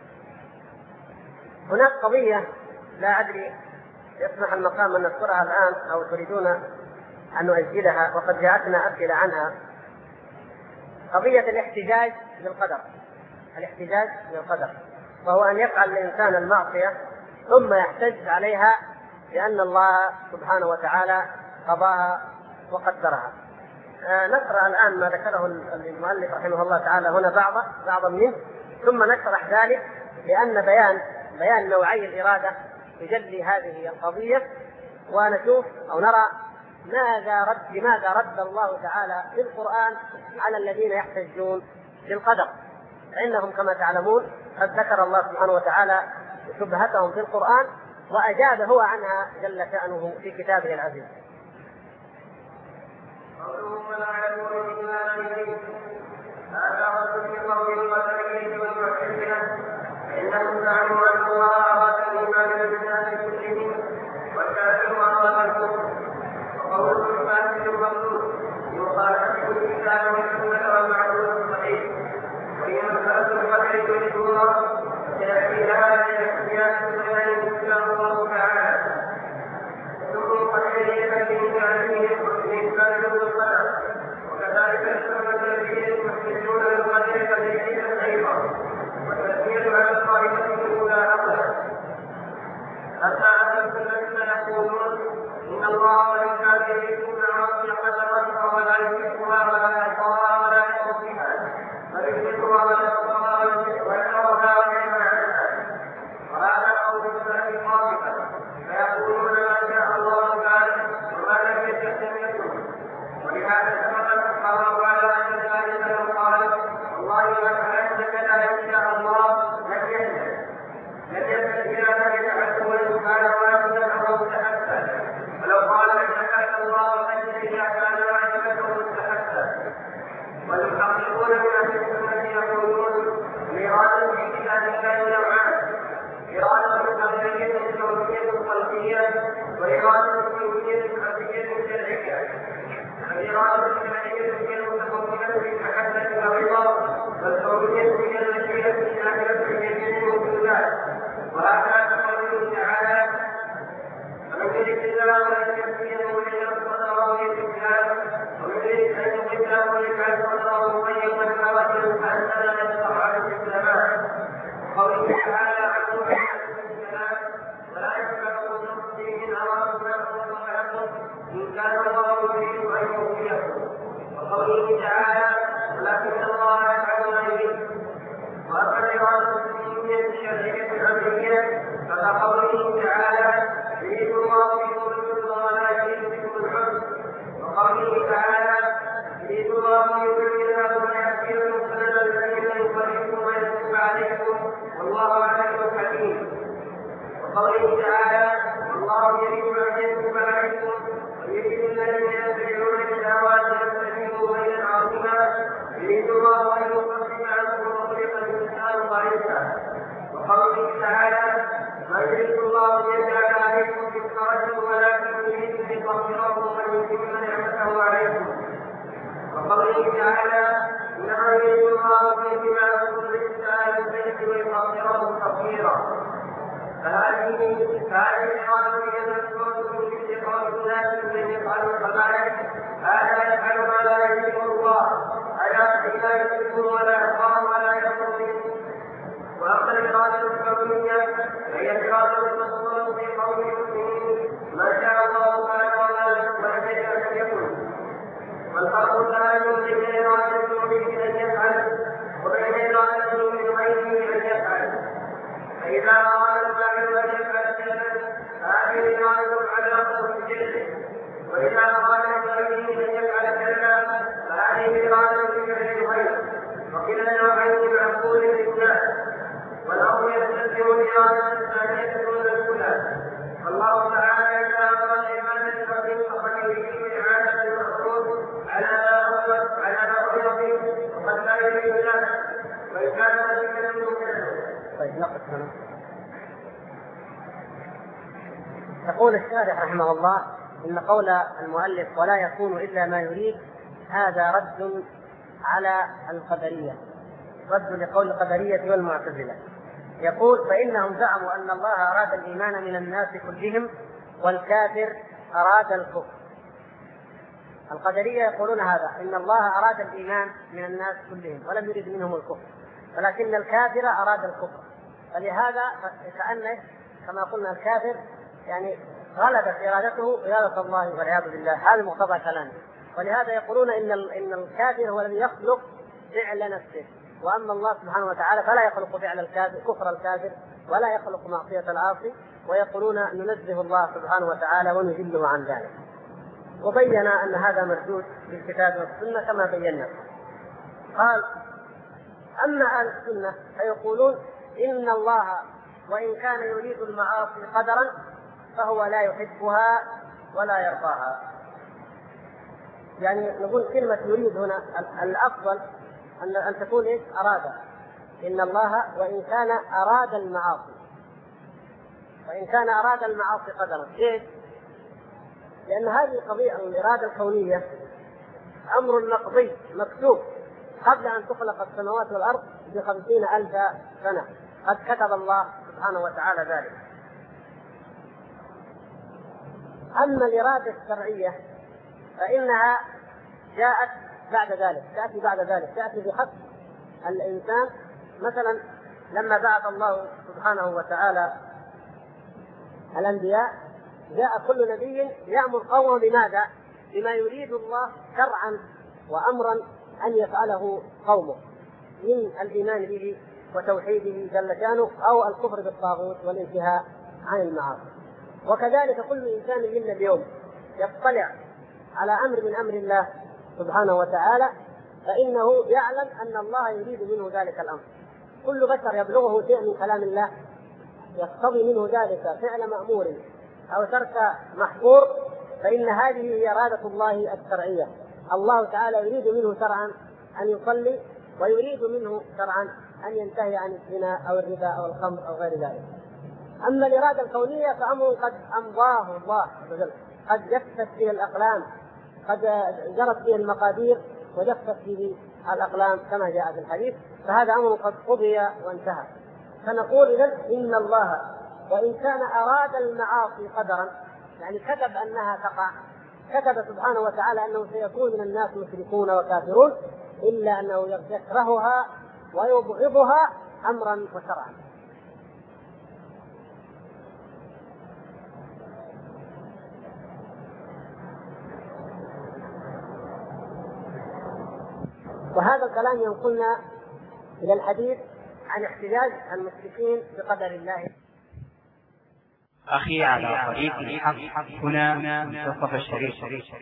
هناك قضية لا أدري يسمح المقام أن نذكرها الآن أو تريدون أن نؤجلها، وقد جاءتنا أسئلة عنها، قضية الاحتجاج بالقدر. الاحتجاج بالقدر وهو أن يفعل الإنسان المعصية ثم يحتج عليها لأن الله سبحانه وتعالى قضاها وقدرها. نقرأ الآن ما ذكره المؤلف رحمه الله تعالى هنا بعضا منه، ثم نشرح ذلك، لأن بيان نوعي الإرادة يجلي هذه القضية، ونشوف أو نرى لماذا رد الله تعالى في القرآن على الذين يحتجون بالقدر. فإنهم كما تعلمون قد ذكر الله سبحانه وتعالى شبهتهم في القرآن وأجاب هو عنها جل شأنه في كتابه العزيز. إنهم زعموا أن الله أراد الإيمان بالناس كلهم والكافر أراد الكفر، وقول الفاسد المقصود يخالف الإسلام والسنة والمعروف الصحيح، وهي مسألة القدر يريد الله سيأتي هذا الاحتياج بيان إن شاء الله تعالى. ثم القدرية في جعلهم الإنسان بالقدر، وكذلك السنة الذين يحتجون بالقدر كثيرا أيضا، والتسمية على الطائفة الأولى أقل، حتى أن الذين يقولون إن الله والعباد يريدون معاصي قدرا ولا يحبها ولا يرضاها ولا يحبها، بل يحبها ولا يرضاها ويكرهها وينهى عنها. وهذا قول السلف الطائفة، فيقولون ما شاء الله كان وما لم يشأ لم يكن. ولهذا ثبت قال على أن ذلك لو قال والله ما فعلت كذا إن شاء الله لم يزل إلى ذلك عدوا كان واجبا أو مستحبا، ولو قال إن شاء الله أجل كان واجبا أو مستحبا. والمحققون من أهل السنة يقولون الإرادة في كتاب الله نوعان: إرادة قدرية كونية خلقية، وإرادة كونية خلقية شرعية. الإرادة الشرعية هي المتضمنة للمحبة والرضا، والكونية هي المشيئة الشاملة لجميع الموجودات. وهكذا قوله تعالى: ومن يرد الله أن يهديه ويجعل صدره للإسلام، ومن يرد أن يضله ويجعل صدره ضيقا حرجا كأنما يصعد في السماء. وقوله تعالى عن نوح عليه السلام: ولا ينفعه نفسه إن أراد نفسه ويقول إن كان الله يريد أن يغويه. وقوله تعالى: ولكن الله يفعل ما يريد. وأما الإرادة الدينية الشرعية الأمرية فكقوله تعالى: يريد الله بكم اليسر ولا يريد بكم العسر. وقوله تعالى: وقوله تعالى الله يريد ان يتوب عليكم ويريد الذين يتبعون الشهوات ان تميلوا ميلا عظيما يريد الله ان يخفف عنكم وخلق الانسان ضعيفا. وقوله تعالى ما يريد الله ان يجعل عليكم في حرج ولكن يريد ليطهركم ويتم نعمته عليكم. وقوله تعالى انما يريد الله ليتم عنكم الرجس اهل البيت ويطهركم تطهيرا. فهذه الإرادة يذكركم باستقرار الناس من يفعل الخبائث هذا يفعل ما لا يريده الله لا يحبه ولا يرضاه ولا يأمر به. وأما الإرادة الكونية فهي الإرادة المذكورة في قول المسلمين ما شاء الله تعالى ولا شيء لم يكن. والفرق الثاني بين إرادة المؤمن أن يفعل وبين إرادة المؤمن غيره أن يفعل. فإذا أراد الفاعل أن يفعل شيئا فهذه إرادة علاقة بفعله، وإذا أراد الغير أن يفعل شيئا فهذه إرادة بفعل غيره، وكلا النوعين معقول للناس، والأمر يستلزم الإرادة الثانية دون الأولى. فالله تعالى إذا أمر العبادة فقد يريد إعادة المخلوق على ما أمر به وقد لا يريد ذلك، وإن كان ذلك لم يكن. طيب نقف هنا. يقول الشارح رحمه الله إن قول المؤلف ولا يكون إلا ما يريد هذا رد على القدرية، رد لقول القدرية والمعتزلة. يقول فإنهم زعموا أن الله أراد الإيمان من الناس كلهم والكافر أراد الكفر. القدرية يقولون هذا، إن الله أراد الإيمان من الناس كلهم ولم يريد منهم الكفر، ولكن الكافر أراد الكفر. فلهذا كأنه كما قلنا الكافر يعني غلبت إرادته إرادة الله والعياذ بالله، هذا مقتضى كلامه. ولهذا يقولون إن الكافر هو الذي يخلق فعل نفسه، وأما الله سبحانه وتعالى فلا يخلق فعل الكافر كفر الكافر ولا يخلق معصية العاصي، ويقولون ننزه الله سبحانه وتعالى ونجله عن ذلك. وبين أن هذا مردود بالكتاب والسنة كما بينا. قال أما أهل السنة فيقولون إن الله وإن كان يريد المعاصي قدرا فهو لا يحبها ولا يرضاها. يعني نقول كلمة يريد هنا الأفضل أن تكون إيش؟ أراد. إن الله وإن كان أراد المعاصي، وإن كان أراد المعاصي قدرا. ليش؟ لأن هذه القضية الإرادة الكونية أمر نقضي مكتوب قبل أن تخلق السماوات والأرض ب50,000 سنة، قد كتب الله سبحانه وتعالى ذلك. أما الإرادة الشرعية فإنها جاءت بعد ذلك، تأتي بعد ذلك، تأتي بحق الإنسان. مثلا لما بعث الله سبحانه وتعالى الأنبياء جاء كل نبي يأمر قومه بماذا؟ بما يريد الله شرعا وأمرا أن يفعله قومه من الإيمان به وتوحيده جل شانه أو الكفر بالطاغوت والانتهاء عن المعاصي. وكذلك كل إنسان منا اليوم يطلع على أمر من أمر الله سبحانه وتعالى فإنه يعلم أن الله يريد منه ذلك الأمر. كل بشر يبلغه شيء من كلام الله يقتضي منه ذلك فعل مأمور أو ترك محظور، فإن هذه هي إرادة الله الشرعية. الله تعالى يريد منه شرعا أن يصلي، ويريد منه شرعا أن ينتهي عن الزنا أو الربا أو الخمر أو غير ذلك. أما الإرادة الكونية فأمر قد أمضاه الله عز وجل، قد جفت فيه الأقلام، قد جرت فيه المقادير وجفت فيه الأقلام كما جاء في الحديث، فهذا أمر قد قضي وانتهى. فنقول إذن إن الله وإن كان أراد المعاصي قدرا، يعني كتب أنها تقع، كتب سبحانه وتعالى أنه سيكون من الناس مشركون وكافرون، إلا أنه يكرهها ويبغضها أمرا وشرعا. وهذا الكلام ينقلنا إلى الحديث عن احتجاج المشركين بقدر الله. أخي على طريق الحق هنا منتصف الشريف.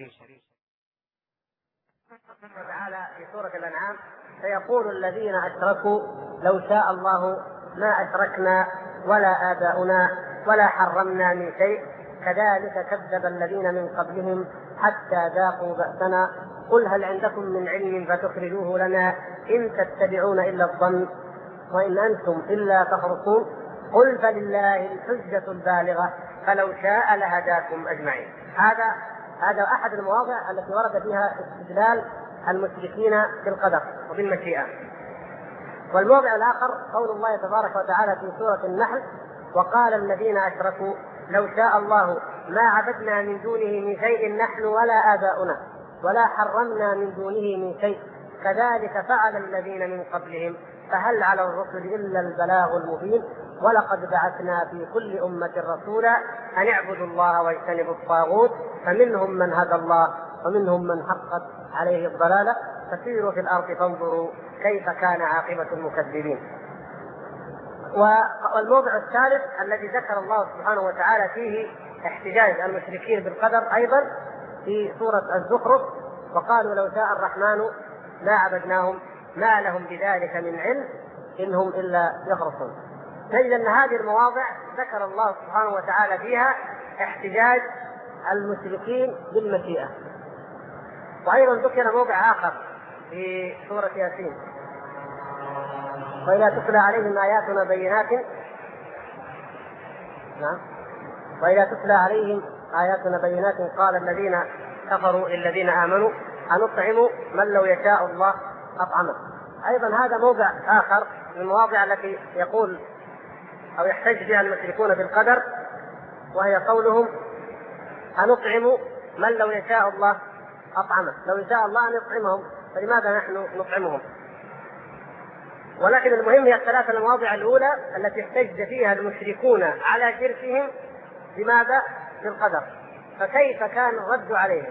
تعالى في سورة الأنعام سيقول الذين أشركوا لو شاء الله ما أشركنا ولا آباؤنا ولا حرمنا من شيء كذلك كذب الذين من قبلهم حتى ذاقوا بأسنا قل هل عندكم من علم فتخرجوه لنا إن تتبعون إلا الظن وإن أنتم إلا تخرصون قل فلله الحجة البالغة فلو شاء لهداكم أجمعين. هذا أحد المواضع التي ورد فيها استدلال المشركين بالقدر وبالمشيئة. والموضع الآخر قول الله تبارك وتعالى في سورة النحل وقال الذين أشركوا لو شاء الله ما عبدنا من دونه من شيء نحن ولا آباؤنا ولا حرمنا من دونه من شيء كذلك فعل الذين من قبلهم فهل على الرسل إلا البلاغ المبين ولقد بعثنا في كل أمة رسولا أن اعبدوا الله واجتنبوا الطاغوت فمنهم من هدى الله ومنهم من حقت عليه الضلالة فسيروا في الأرض فانظروا كيف كان عاقبة المكذبين. والموضع الثالث الذي ذكر الله سبحانه وتعالى فيه احتجاج المشركين بالقدر أيضا في سورة الزخرف وقالوا لو شاء الرحمن لا عبدناهم ما لهم بذلك من علم إنهم إلا يخرصون. نجد أن هذه المواضع ذكر الله سبحانه وتعالى فيها احتجاج المشركين بالمشيئة. وأيضا ذكر موضع آخر في سورة ياسين وإذا تتلى عليهم آياتنا بينات وإذا تتلى عليهم آياتنا بينات قال الذين كفروا للذين آمنوا أنطعم من لو يشاء الله أطعمه. أيضا هذا موضع آخر من المواضع التي يقول أو يحتج بها المشركون بالقدر وهي قولهم أنطعم من لو يشاء الله أطعمه. لو يشاء الله أن يطعمهم فلماذا نحن نطعمهم؟ ولكن المهم هي الثلاث المواضع الأولى التي احتج فيها المشركون على شركهم بماذا؟ بالقدر. فكيف كان الرد عليهم؟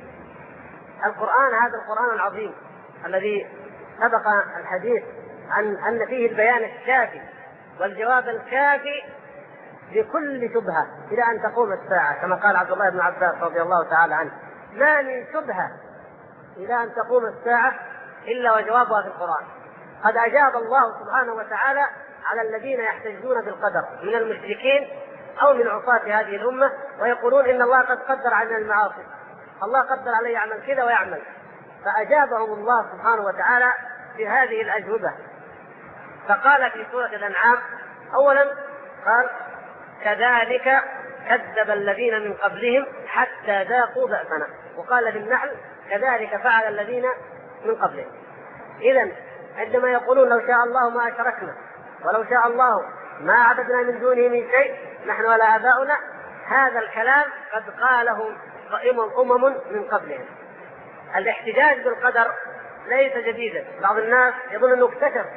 القرآن هذا القرآن العظيم الذي سبق الحديث عن أن فيه البيان الشافي والجواب الكافي لكل شبهة إلى أن تقوم الساعة كما قال عبد الله بن عباس رضي الله تعالى عنه ما من شبهة إلى أن تقوم الساعة إلا وجوابها في القرآن. قد أجاب الله سبحانه وتعالى على الذين يحتجون بالقدر من المشركين أو من عصاة هذه الأمة ويقولون إن الله قد قدر علينا المعاصي الله قدر عليه يعمل كذا ويعمل فأجابهم الله سبحانه وتعالى بهذه الأجوبة. فقال في سورة الأنعام أولا قال كذلك كذب الذين من قبلهم حتى ذاقوا بأسنا وقال في النحل كذلك فعل الذين من قبلهم. إذن عندما يقولون لو شاء الله ما أشركنا ولو شاء الله ما عبدنا من دونه من شيء نحن ولا آباؤنا هذا الكلام قد قاله أمم من قبلهم. الاحتجاج بالقدر ليس جديدا. بعض الناس يظن أنه اكتشف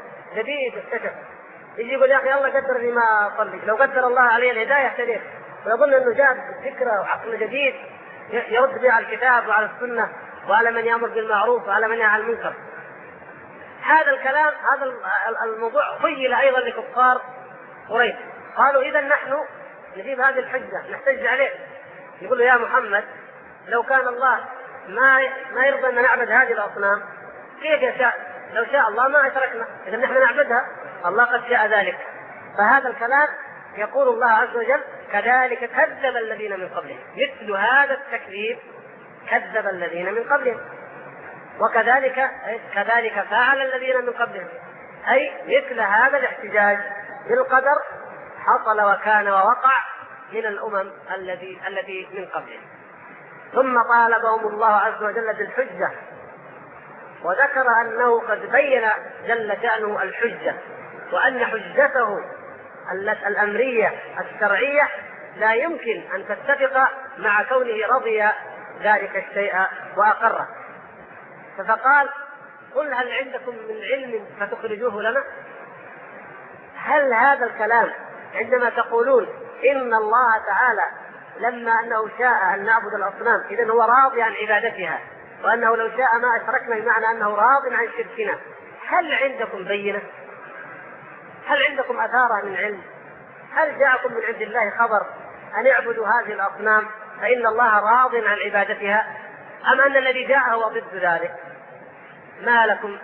يجي يقول يا أخي الله قدر لي ما أصلي لو قدر الله عليه الهداية اهتديت ويظن أنه جاء فكرة وعقل جديد يرد به على الكتاب وعلى السنة وعلى من يأمر بالمعروف وعلى من ينهى عن المنكر. هذا الكلام هذا الموضوع خيل أيضا لكفار قريش قالوا إذا نحن نجيب هذه الحجة نحتج عليه يقول له يا محمد لو كان الله ما يرضى أن نعبد هذه الأصنام كيف يشاء لو شاء الله ما أشركنا إذا نحن نعبدها الله قد شاء ذلك. فهذا الكلام يقول الله عز وجل كذلك كذب الذين من قبلهم مثل هذا التكذيب كذب الذين من قبلهم وكذلك فعل الذين من قبلهم أي مثل هذا الاحتجاج بالقدر حصل وكان ووقع من الأمم التي من قبلهم. ثم طالبهم الله عز وجل بالحجة وذكر أنه قد بين جل شأنه الحجة وأن حجته الأمرية الشرعية لا يمكن أن تتفق مع كونه رضي ذلك الشيء وأقره. فقال قل هل عندكم من علم فتخرجوه لنا. هل هذا الكلام عندما تقولون إن الله تعالى لما أنه شاء أن نعبد الأصنام إذن هو راضي عن عبادتها وأنه لو شاء ما أشركنا بمعنى أنه راض عن شركنا هل عندكم بينة؟ هل عندكم أثارة من علم؟ هل جاءكم من عند الله خبر أن يعبدوا هذه الأصنام فإن الله راض عن عبادتها أم أن الذي جاء هو ضد ذلك؟ ما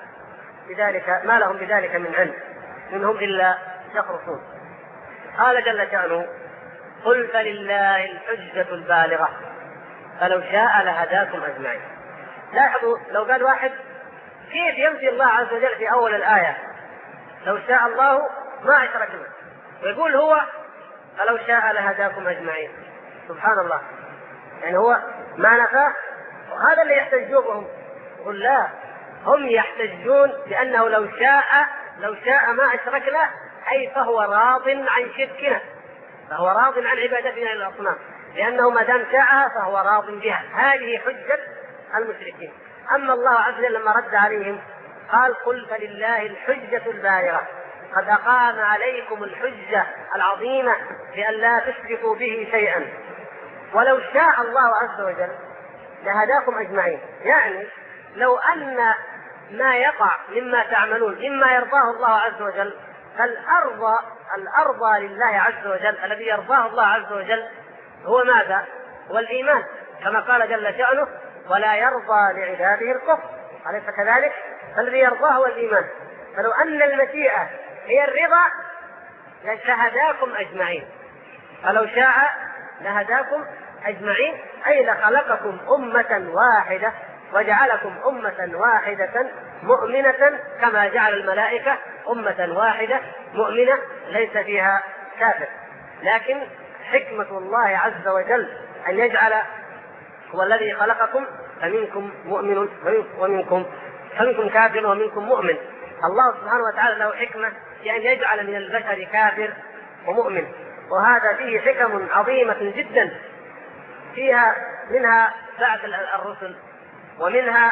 لهم بذلك من علم إنهم إلا يخرصون. قال جل شأنه قل فلله الحجة البالغة فلو شاء لهداكم أجمعين. لاحظوا لو قال واحد كيف ينفي الله عز وجل في أول الآية لو شاء الله ما أشركنا، ويقول هو فلو شاء لهداكم أجمعين. سبحان الله، يعني هو ما نفاه، وهذا اللي يحتجون بهم. يقول لا، هم يحتجون بأنه لو شاء ما أشركنا، أي فهو راض عن شركنا، فهو راض عن عبادتنا للأصنام، لأنه ما دام شاءها فهو راض بها. هذه حجة المشركين. أما الله عز وجل لما رد عليهم قال قل فلله الحجة البالغة قد أقام عليكم الحجة العظيمة بأن لا تشركوا به شيئا ولو شاء الله عز وجل لهداكم أجمعين. يعني لو أن ما يقع مما تعملون مما يرضاه الله عز وجل، فالأرضى لله عز وجل الذي يرضاه الله عز وجل هو ماذا؟ هو الإيمان، كما قال جل شأنه ولا يرضى لعباده الكفر، أليس كذلك؟ فالذي يرضاه هو الإيمان. فلو أن المشيئة هي الرضا لهداكم أجمعين، فلو شاء لهداكم أجمعين، أي لخلقكم أمة واحدة وجعلكم أمة واحدة مؤمنة كما جعل الملائكة أمة واحدة مؤمنة ليس فيها كافر. لكن حكمة الله عز وجل أن يجعل هو الذي خلقكم فمنكم مؤمن فمنكم كافر ومنكم مؤمن. الله سبحانه وتعالى له حكمة بأن يجعل من البشر كافر ومؤمن، وهذا فيه حكم عظيمة جدا، فيها منها بعث الرسل، ومنها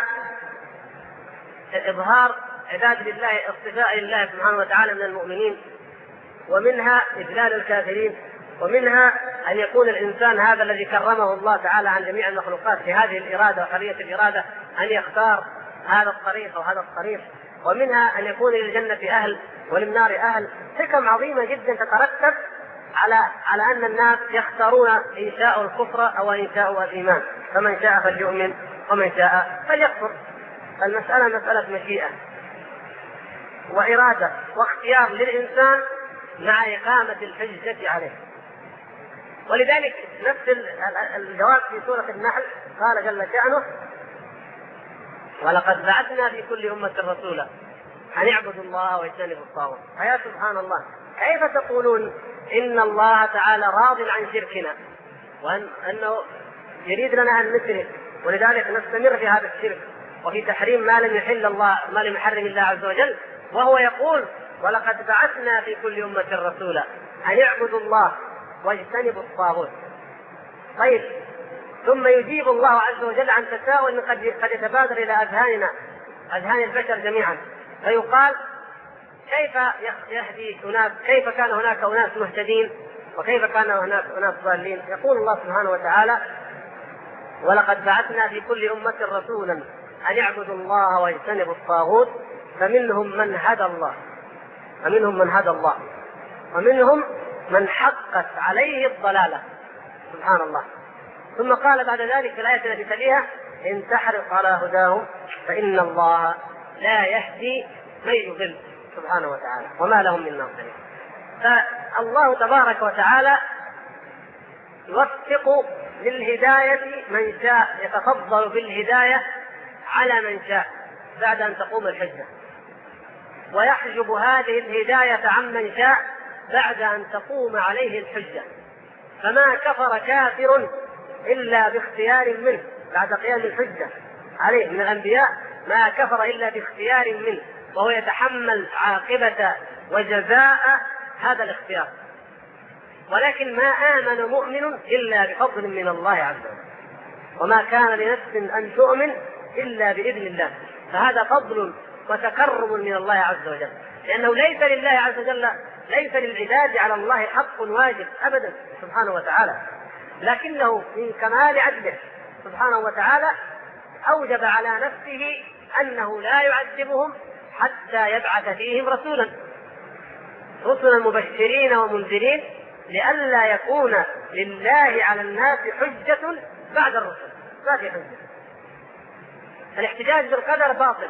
إظهار عباد الله اصطفاء الله سبحانه وتعالى من المؤمنين، ومنها إذلال الكافرين، ومنها أن يكون الإنسان هذا الذي كرمه الله تعالى عن جميع المخلوقات في هذه الإرادة وحرية الإرادة أن يختار هذا الطريق أو هذا الطريق، ومنها أن يكون للجنة أهل وللنار أهل. حكم عظيمة جدا تترتب على أن الناس يختارون إن شاءوا الكفر أو إن شاءوا الإيمان، فمن شاء فليؤمن ومن شاء فليكفر. المسألة مسألة مشيئة وإرادة واختيار للإنسان مع إقامة الحجة عليه. ولذلك نفس الجواب في سورة النحل قال جل شأنه ولقد بعثنا في كل أمة رسولا أن يعبدوا الله واجتنبوا الطاغوت. فيا سبحان الله، كيف تقولون إن الله تعالى راض عن شركنا وأنه يريد لنا أن نشرك، ولذلك نستمر في هذا الشرك وفي تحريم ما لم يحل الله ما لم يحرم الله عز وجل، وهو يقول ولقد بعثنا في كل أمة رسولا أن يعبدوا الله واجتنبوا الطاغوت. طيب، ثم يجيب الله عز وجل عن تساؤل قد يتبادر إلى أذهان البشر جميعا، فيقال كيف يهدي أناس، كيف كان هناك أناس مهتدين وكيف كان هناك أناس ضالين؟ يقول الله سبحانه وتعالى ولقد بعثنا في كل أمة رسولا أن يعبدوا الله واجتنبوا الطاغوت فمنهم من هدى الله ومنهم من حقت عليه الضلالة. سبحان الله. ثم قال بعد ذلك في الآية التي تليها إن تحرص على هداهم فإن الله لا يهدي من يضل سبحانه وتعالى وما لهم من ناصرين. فالله تبارك وتعالى يوفق للهداية من شاء، يتفضل بالهداية على من شاء بعد أن تقوم الحجة، ويحجب هذه الهداية عمن شاء بعد أن تقوم عليه الحجة. فما كفر كافر إلا باختيار منه بعد قيام الحجة عليه من الأنبياء، ما كفر إلا باختيار منه، وهو يتحمل عاقبة وجزاء هذا الاختيار. ولكن ما آمن مؤمن إلا بفضل من الله عز وجل، وما كان لنفس أن تؤمن إلا بإذن الله. فهذا فضل وتكرم من الله عز وجل، لأنه ليس لله عز وجل، ليس للعباد على الله حق واجب أبدا سبحانه وتعالى، لكنه من كمال عدله سبحانه وتعالى أوجب على نفسه أنه لا يعذبهم حتى يبعث فيهم رسلا مبشرين ومنذرين لئلا يكون لله على الناس حجة بعد الرسل. ما في حجة. الاحتجاج بالقدر باطل.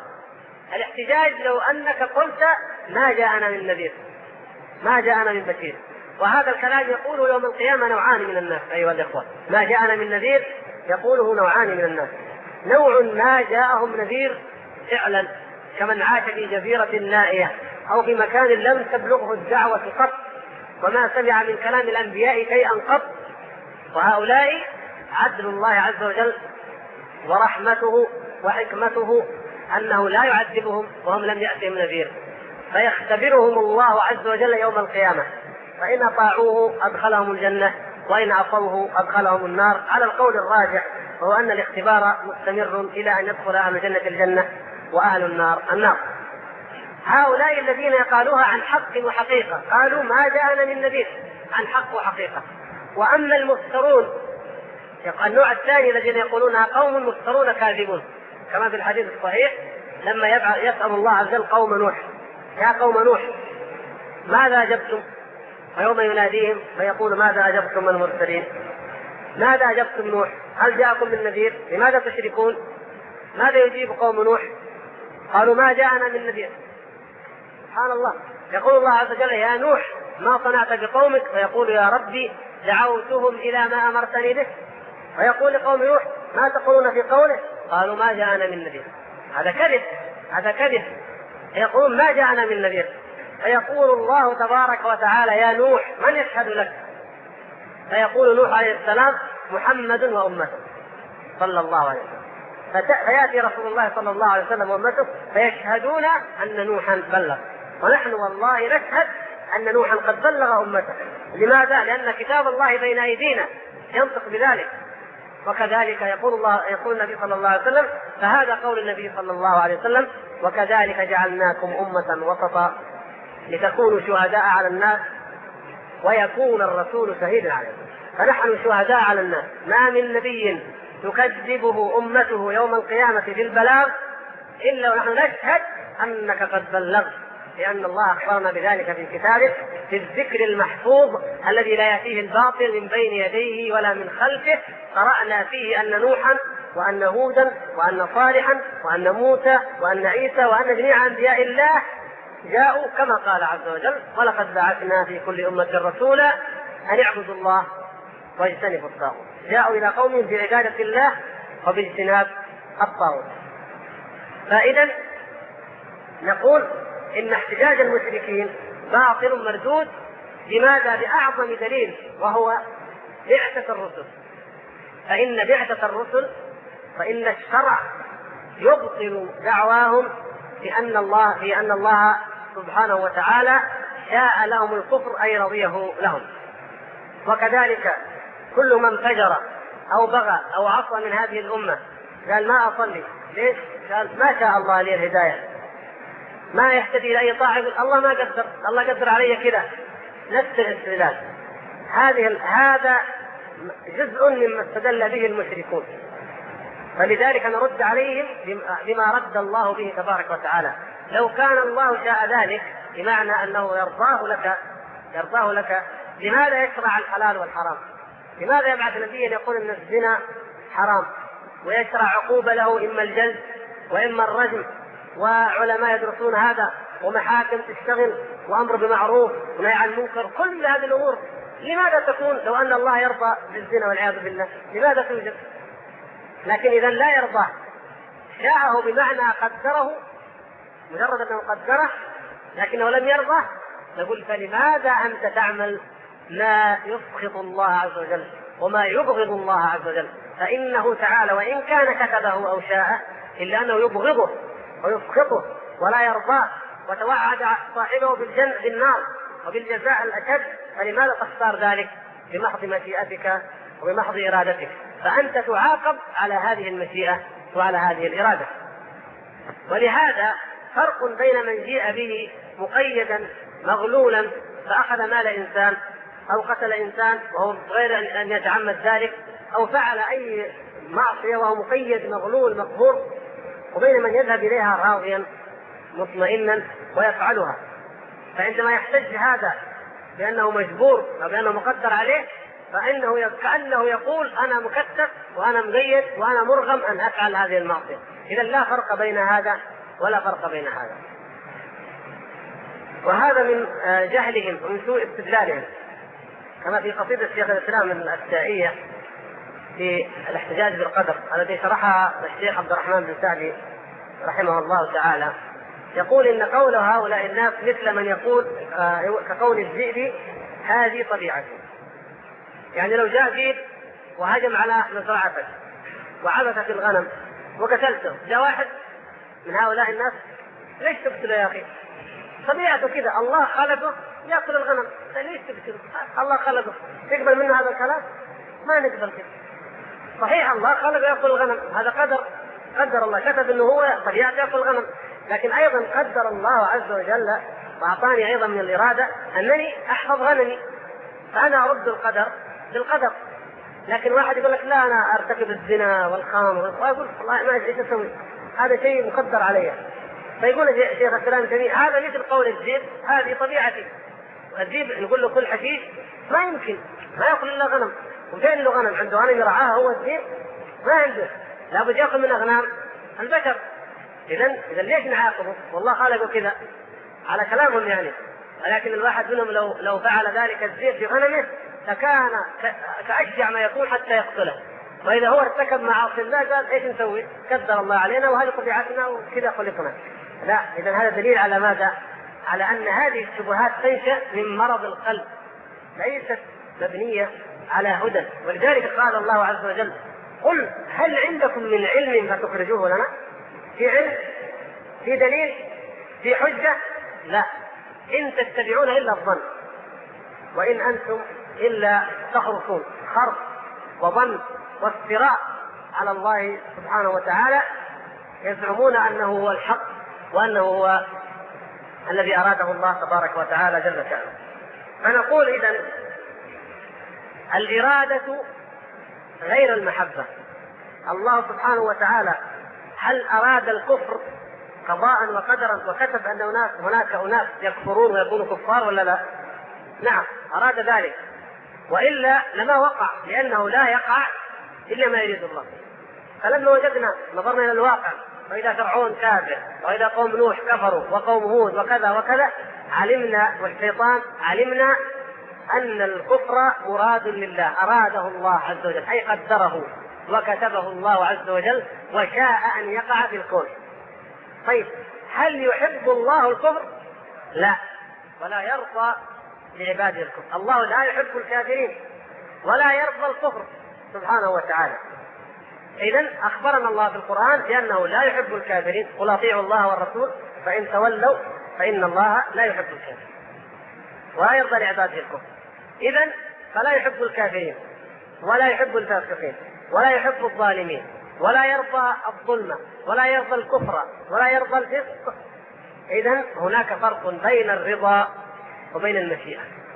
الاحتجاج لو أنك قلت ما جاءنا من نذير، ما جاءنا من بشير، وهذا الكلام يقوله يوم القيامة نوعان من الناس أيها الإخوة، ما جاءنا من نذير يقوله نوعان من الناس. نوع ما جاءهم نذير فعلا كمن عاش في جزيرة نائية أو في مكان لم تبلغه الدعوة قط وما سمع من كلام الأنبياء شيئا قط، وهؤلاء عدل الله عز وجل ورحمته وحكمته أنه لا يعذبهم وهم لم يأتهم نذير، فيختبرهم الله عز وجل يوم القيامة، فإن أطاعوه أدخلهم الجنة وإن عصوه أدخلهم النار، على القول الراجح وهو أن الاختبار مستمر إلى أن يدخل أهل الجنة الجنة وأهل النار النار. هؤلاء الذين قالوها عن حق وحقيقة قالوا ما جاءنا من نذير عن حق وحقيقة. وأما المفترون النوع الثاني الذين يقولونها قوم مفترون كاذبون، كما في الحديث الصحيح لما يسأل الله عز وجل قوم نوح: يا قوم نوح ماذا أجبتم؟ ويوم يناديهم فيقول: ماذا أجبتم المرسلين؟ ماذا أجبتم نوح؟ هل جاءكم من نذير؟ لماذا تشركون؟ ماذا يجيب قوم نوح؟ قالوا: ما جاءنا من نذير. سبحان الله، يقول الله عز وجل: يا نوح ما صنعت بقومك؟ فيقول: يا ربي دعوتهم إلى ما أمرتني به. ويقول لقوم نوح: ما تقولون في قوله؟ قالوا: ما جاءنا من نذير. هذا كذب. يقولون: ما جاءنا من نذير. فيقول الله تبارك وتعالى: يا نوح من يشهد لك؟ فيقول نوح عليه السلام: محمد وأمته صلى الله عليه وسلم. فيأتي رسول الله صلى الله عليه وسلم وأمته فيشهدون أن نوحا بلغ، ونحن والله نشهد أن نوحا قد بلغ أمته. لماذا؟ لأن كتاب الله بين أيدينا ينطق بذلك. وكذلك يقول النبي صلى الله عليه وسلم، فهذا قول النبي صلى الله عليه وسلم: وكذلك جعلناكم أمة وسطا لتكونوا شهداء على الناس ويكون الرسول شهيدا عليكم. فنحن شهداء على الناس، ما من نبي تكذبه أمته يوم القيامة في البلاغ إلا ونحن نشهد أنك قد بلغت، لأن الله أخبرنا بذلك في كتابه في الذكر المحفوظ الذي لا يأتيه الباطل من بين يديه ولا من خلفه. قرأنا فيه أن نوحا وأن هودا وأن صالحا وأن موسى وأن عيسى وأن جميع أنبياء الله جاءوا كما قال عز وجل: ولقد بعثنا في كل أمة رسولا أن اعبدوا الله واجتنبوا الطاغوت. جاءوا إلى قوم بعبادة الله وباجتناب الطاغوت. فإذا نقول إن احتجاج المشركين باطل مردود. لماذا؟ بأعظم دليل وهو بعثة الرسل. فإن بعثة الرسل فإن الشرع يبطل دعواهم بأن الله سبحانه وتعالى شاء لهم الكفر أي رضيه لهم. وكذلك كل من فجر أو بغى أو عصى من هذه الأمة قال: ما أصلي، ليش؟ قال: ما شاء الله لي الهداية، ما يهتدي إلى أي طاعة، الله ما قدر، الله قدر علي كذا، نفس الاستدلال. هذا جزء مما استدل به المشركون، فلذلك نرد عليهم بما رد الله به تبارك وتعالى. لو كان الله شاء ذلك بمعنى أنه يرضاه لك لماذا يشرع الحلال والحرام؟ لماذا يبعث نبيا يقول أن الزنا حرام ويشرع عقوبة له إما الجلد وإما الرجم، وعلماء يدرسون هذا ومحاكم تشتغل وأمر بمعروف ونهي عن المنكر؟ كل هذه الأمور لماذا تكون لو أن الله يرضى بالزنا والعياذ بالله؟ لماذا توجد؟ لكن إذا لا يرضى، شاءه بمعنى قدره، مجرد أنه قدره لكنه لم يرضى، نقول: فلماذا أنت تعمل ما يسخط الله عز وجل وما يبغض الله عز وجل؟ فإنه تعالى وإن كان كتبه أو شاءه إلا أنه يبغضه ويسخطه ولا يرضاه، وتوعد صاحبه بالنار وبالجزاء الأشد. فلماذا تختار ذلك بمحض مشيئتك وبمحض إرادتك؟ فأنت تعاقب على هذه المشيئة وعلى هذه الإرادة. ولهذا فرق بين من جيء به مقيدا مغلولا فأخذ مال إنسان أو قتل إنسان وهو غير أن يتعمد ذلك، أو فعل أي معصية وهو مقيد مغلول مقهور، وبين من يذهب إليها راضيا مطمئنا ويفعلها. فعندما يحتج هذا بأنه مجبور أو بأنه مقدر عليه، فإنه كأنه يقول: أنا مكتف وأنا مقيد وأنا مرغم أن أفعل هذه المعصية. إذا لا فرق بين هذا ولا فرق بين هذا. وهذا من جهلهم ومن سوء استدلالهم. كما في قصيدة شيخ الإسلام السائية في الاحتجاج بالقدر التي شرحها الشيخ عبد الرحمن بن سعدي رحمه الله تعالى، يقول إن قول هؤلاء الناس مثل من يقول كقول الذئب هذه طبيعتي. يعني لو جاء ذئب وهجم على مزرعتك وعبث في الغنم وقتلته، جاء واحد من هؤلاء الناس ليش تقتله يا أخي؟ طبيعته كذا، الله خلقه يأكل الغنم، ليش تقتله؟ الله خلقه، تقبل منه هذا الكلام؟ ما نقبل كذا. صحيح الله خلقه يأكل الغنم، هذا قدر الله، كتب انه هو طبيعته يأكل الغنم، لكن ايضا قدر الله عز وجل واعطاني ايضا من الإرادة انني احفظ غنمي، فانا ارد القدر بالقدر. لكن واحد يقول لك لا انا ارتكب الزنا والخمر، ويقول والله ما ادري ايش اسوي، هذا شيء مقدر علي. فيقول شيخ الاسلام الجميل هذا مثل قول الذئب هذه طبيعتي. الذئب نقول له كل حشيش ما يمكن، ما ياكل الا غنم، وفين له غنم؟ عنده غنم يرعاها هو الذئب؟ ما عنده، لابد ياكل من اغنام البشر. اذا ليش نعاقبه؟ والله خلقه كذا على كلامهم يعني. ولكن الواحد منهم لو فعل ذلك الذئب بغنمه لكان كأشجع ما يكون حتى يقتله. واذا هو ارتكب معاصي الله قال ايش نسوي؟ قدر الله علينا وهذه طبيعتنا وكذا خلقنا. لا، اذا هذا دليل على ماذا؟ على ان هذه الشبهات تنشأ من مرض القلب، ليست مبنية على هدى. ولذلك قال الله عز وجل قل هل عندكم من علم فتخرجوه لنا؟ في علم؟ في دليل؟ في حجة؟ لا، إن تتبعون إلا الظن وإن أنتم إلا تخرصون. خرص وظن وافتراء على الله سبحانه وتعالى، يزعمون أنه هو الحق وأنه هو الذي أراده الله تبارك وتعالى جل شأنه. فنقول إذن الإرادة غير المحبة. الله سبحانه وتعالى هل أراد الكفر قضاء وقدرا وكتب أن هناك أناس يكفرون ويكونوا كفار ولا لا؟ نعم أراد ذلك، وإلا لما وقع، لأنه لا يقع إلا ما يريد الله. فلما وجدنا نظرنا إلى الواقع وإذا فرعون كافر وإذا قوم نوح كفروا وقوم هود وكذا وكذا، علمنا والشيطان علمنا أن الكفر مراد لله، أراده الله عز وجل، أي قدره وكتبه الله عز وجل وشاء أن يقع في الكون. طيب هل يحب الله الكفر؟ لا، ولا يرضى لعباده الكفر. الله لا يحب الكافرين ولا يرضى الكفر سبحانه وتعالى. إذن أخبرنا الله في القرآن بأنه لا يحب الكافرين، قل أطيعوا الله والرسول فإن تولوا فإن الله لا يحب الكافرين ولا يرضى لعباده الكفر. إذن فلا يحب الكافرين ولا يحب الفاسقين ولا يحب الظالمين ولا يرضى الظلم ولا يرضى الكفر ولا يرضى الفسق. إذن هناك فرق بين الرضا وبين المشيئة.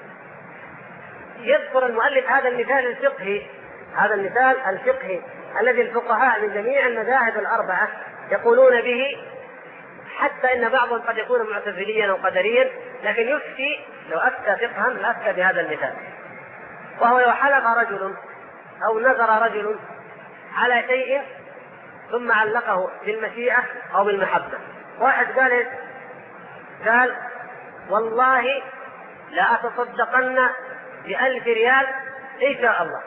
يذكر المؤلف هذا المثال الفقهي، هذا المثال الفقهي الذي الفقهاء من جميع المذاهب الأربعة يقولون به، حتى إن بعضهم قد يكون معتزليا أو قدريا، لكن يفتي لو أفتى فقها لأفتى بهذا المثال. وهو لو حلف رجل أو نذر رجل على شيء ثم علقه بالمشيئة أو بالمحبة. واحد قال والله لا أتصدقن ب1000 ريال إن شاء الله.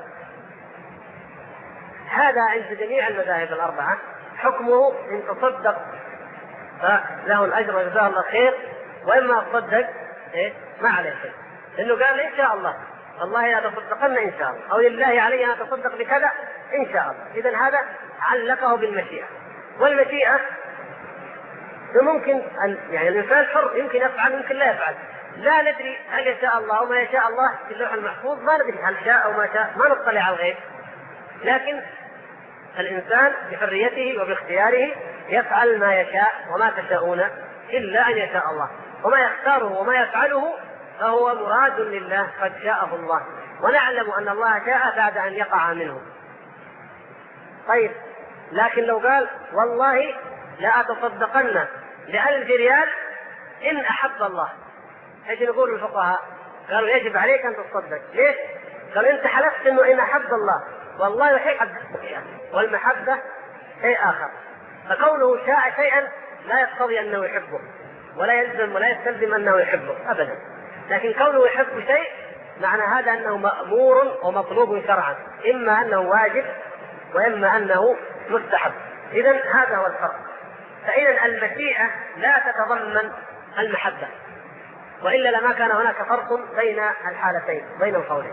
هذا عند جميع المذاهب الأربعة حكمه إن تصدق فله الأجر وجزاه الله خير، وإما تصدق ما عليه شيء، إنه قال إن شاء الله والله لا أتصدقن إن شاء الله، أو لله علي أن أتصدق بكذا إن شاء الله. إذن هذا علقه بالمشيئة. والمشيئة ممكن أن يعني الإنسان حر، يمكن يفعل يمكن لا يفعل، لا ندري هل يشاء الله أو ما يشاء الله في اللوح المحفوظ، ما ندري هل شاء أو ما شاء، ما نطلع على الغيب. لكن الإنسان بحريته وباختياره يفعل ما يشاء، وما تشاءون إلا أن يشاء الله، وما يختاره وما يفعله فهو مراد لله قد شاءه الله، ونعلم أن الله شاء بعد أن يقع منه. طيب لكن لو قال والله لا أتصدقن ب1000 ريال إن أحب الله، ايش يقول الفقهاء؟ قالوا يجب عليك أن تصدق. ليش؟ قالوا أنت حلفت إنه إن أحب الله، والله يحب والمحبة شيء آخر، فكونه شاء شيئا لا يقتضي أنه يحبه، ولا يلزم ولا يستلزم أنه يحبه أبدا، لكن كونه يحب شيء معنى هذا أنه مأمور ومطلوب شرعا، إما أنه واجب وإما أنه مستحب. إذن هذا هو الفرق. فإذا المشيئة لا تتضمن المحبة، وإلا لما كان هناك فرق بين الحالتين، بين القولين.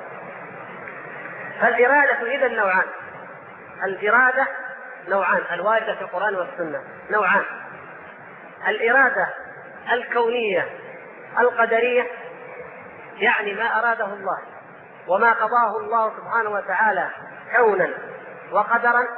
فالإرادة إذن نوعان، الإرادة نوعان الواردة في القرآن والسنة نوعان: الإرادة الكونية القدرية، يعني ما أراده الله وما قضاه الله سبحانه وتعالى كونا وقدرا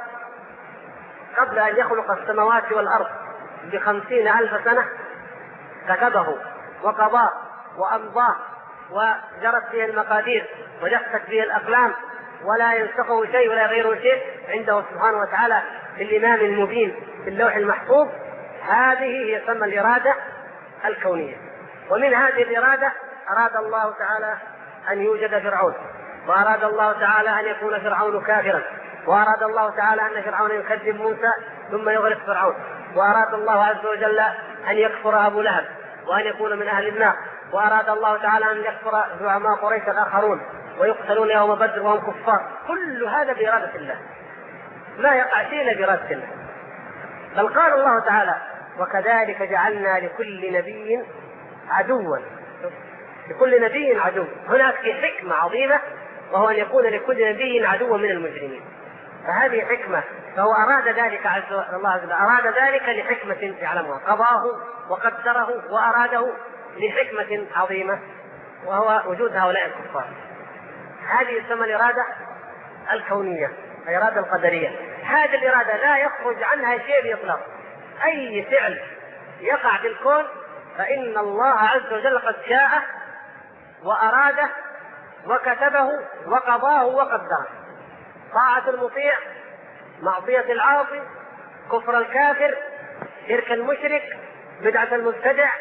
قبل أن يخلق السماوات والأرض ب50,000 سنة، كتبه وقضاه وأمضاه وجرت به المقادير وجفت به الأقلام، ولا ينسخه شيء ولا يغيره شيء عنده سبحانه وتعالى في الإمام المبين في اللوح المحفوظ. هذه هي تسمى الإرادة الكونية. ومن هذه الإرادة أراد الله تعالى أن يوجد فرعون، وأراد الله تعالى أن يكون فرعون كافرا، وأراد الله تعالى أن فرعون يكذب موسى ثم يغرق فرعون، وأراد الله عز وجل أن يكفر أبو لهب وأن يكون من أهل النار، وأراد الله تعالى أن يكفر زعماء قريش الآخرون ويقتلون يوم بدر وهم كفار. كل هذا بإرادة الله، لا يقع شيء إلا بإرادة الله. بل قال الله تعالى: وكذلك جعلنا لكل نبي عدوا. لكل نبي عدو، هناك في حكمة عظيمة، وهو أن يكون لكل نبي عدو من المجرمين. فهذه حكمة، فهو أراد ذلك الله عز وجل أراد ذلك لحكمة يعلمها، قضاه وقدره وأراده لحكمة عظيمة، وهو وجود هؤلاء الكفار. هذه تسمى الإرادة الكونية، الإرادة القدرية. هذه الإرادة لا يخرج عنها شيء بإطلاق. أي فعل يقع في الكون فإن الله عز وجل قد شاءه وأراده وكتبه وقضاه وقدره. طاعة المطيع، معصية العاصي، كفر الكافر، شرك المشرك، بدعة المبتدع،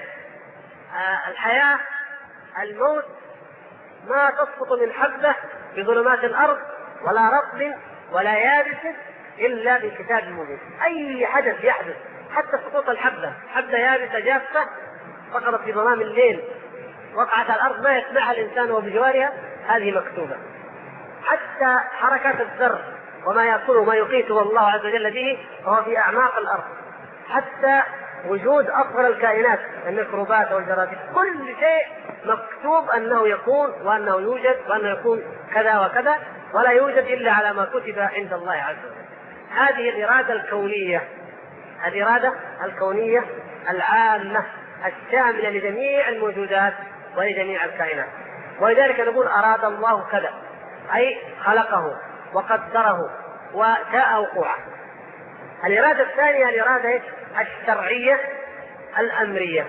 الحياة، الموت، ما تسقط من حبة في ظلمات الأرض ولا رطب ولا يابس إلا بكتاب مبين. أي حدث يحدث، حتى سقوط الحبة، حبة يابسة جافة سقطت في ظلام الليل وقعت على الأرض ما يسمعها الإنسان وبجوارها، هذه مكتوبة. حتى حركات الذر وما يأكله وما يقيته الله عز وجل به وهو في أعماق الأرض، حتى وجود أصغر الكائنات الميكروبات والجراثيم، كل شيء مكتوب أنه يكون وأنه يوجد وأنه يكون كذا وكذا، ولا يوجد إلا على ما كتب عند الله عز وجل. هذه الإرادة الكونية، الإرادة الكونية العامة الشاملة لجميع الموجودات ولجميع الكائنات. ولذلك نقول أراد الله كذا، أي خلقه وقدره وشاء وقوعه. الإرادة الثانية الإرادة الشرعية الأمرية،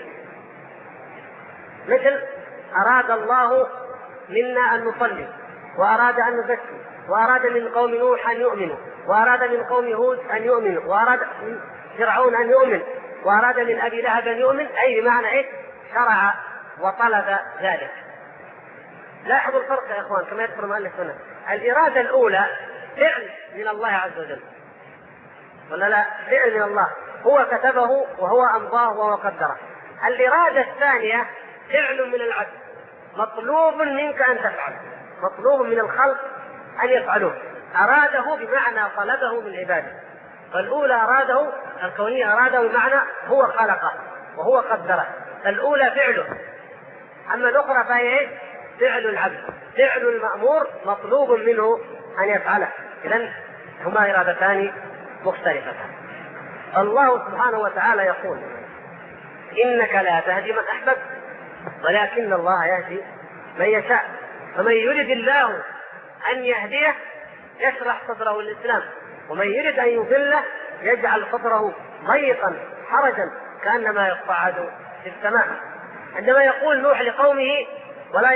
مثل أراد الله منا أن نصلي، وأراد أن نزكي، وأراد من قوم نوح أن يؤمنوا، وأراد من قوم هود أن يؤمنوا، وأراد من فرعون أن يؤمن، وأراد من أبي لهب أن يؤمن، أي بمعنى شرع وطلب ذلك. لاحظوا الفرق يا إخوان كما يذكر مؤلف هنا. الإرادة الأولى فعل من الله عز وجل، ولا لا؟ فعل من الله، هو كتبه وهو أمضاه وهو قدره. الإرادة الثانية فعل من العبد، مطلوب منك أن تفعل، مطلوب من الخلق أن يفعلوه. أراده بمعنى طلبه من عباده. فالأولى أراده الكونية، أراده بمعنى هو خلقه وهو قدره، الأولى فعله. أما الأخرى فهي فعل العبد، فعل المأمور مطلوب منه أن يفعله. إذن هما إرادتان مختلفتان. الله سبحانه وتعالى يقول: إنك لا تهدي من أحببت ولكن الله يهدي من يشاء. فمن يرد الله أن يهديه يشرح صدره للإسلام، ومن يرد أن يضله يجعل صدره ضيقا حرجا كأنما يصعد في السماء. عندما يقول نوح لقومه: ولا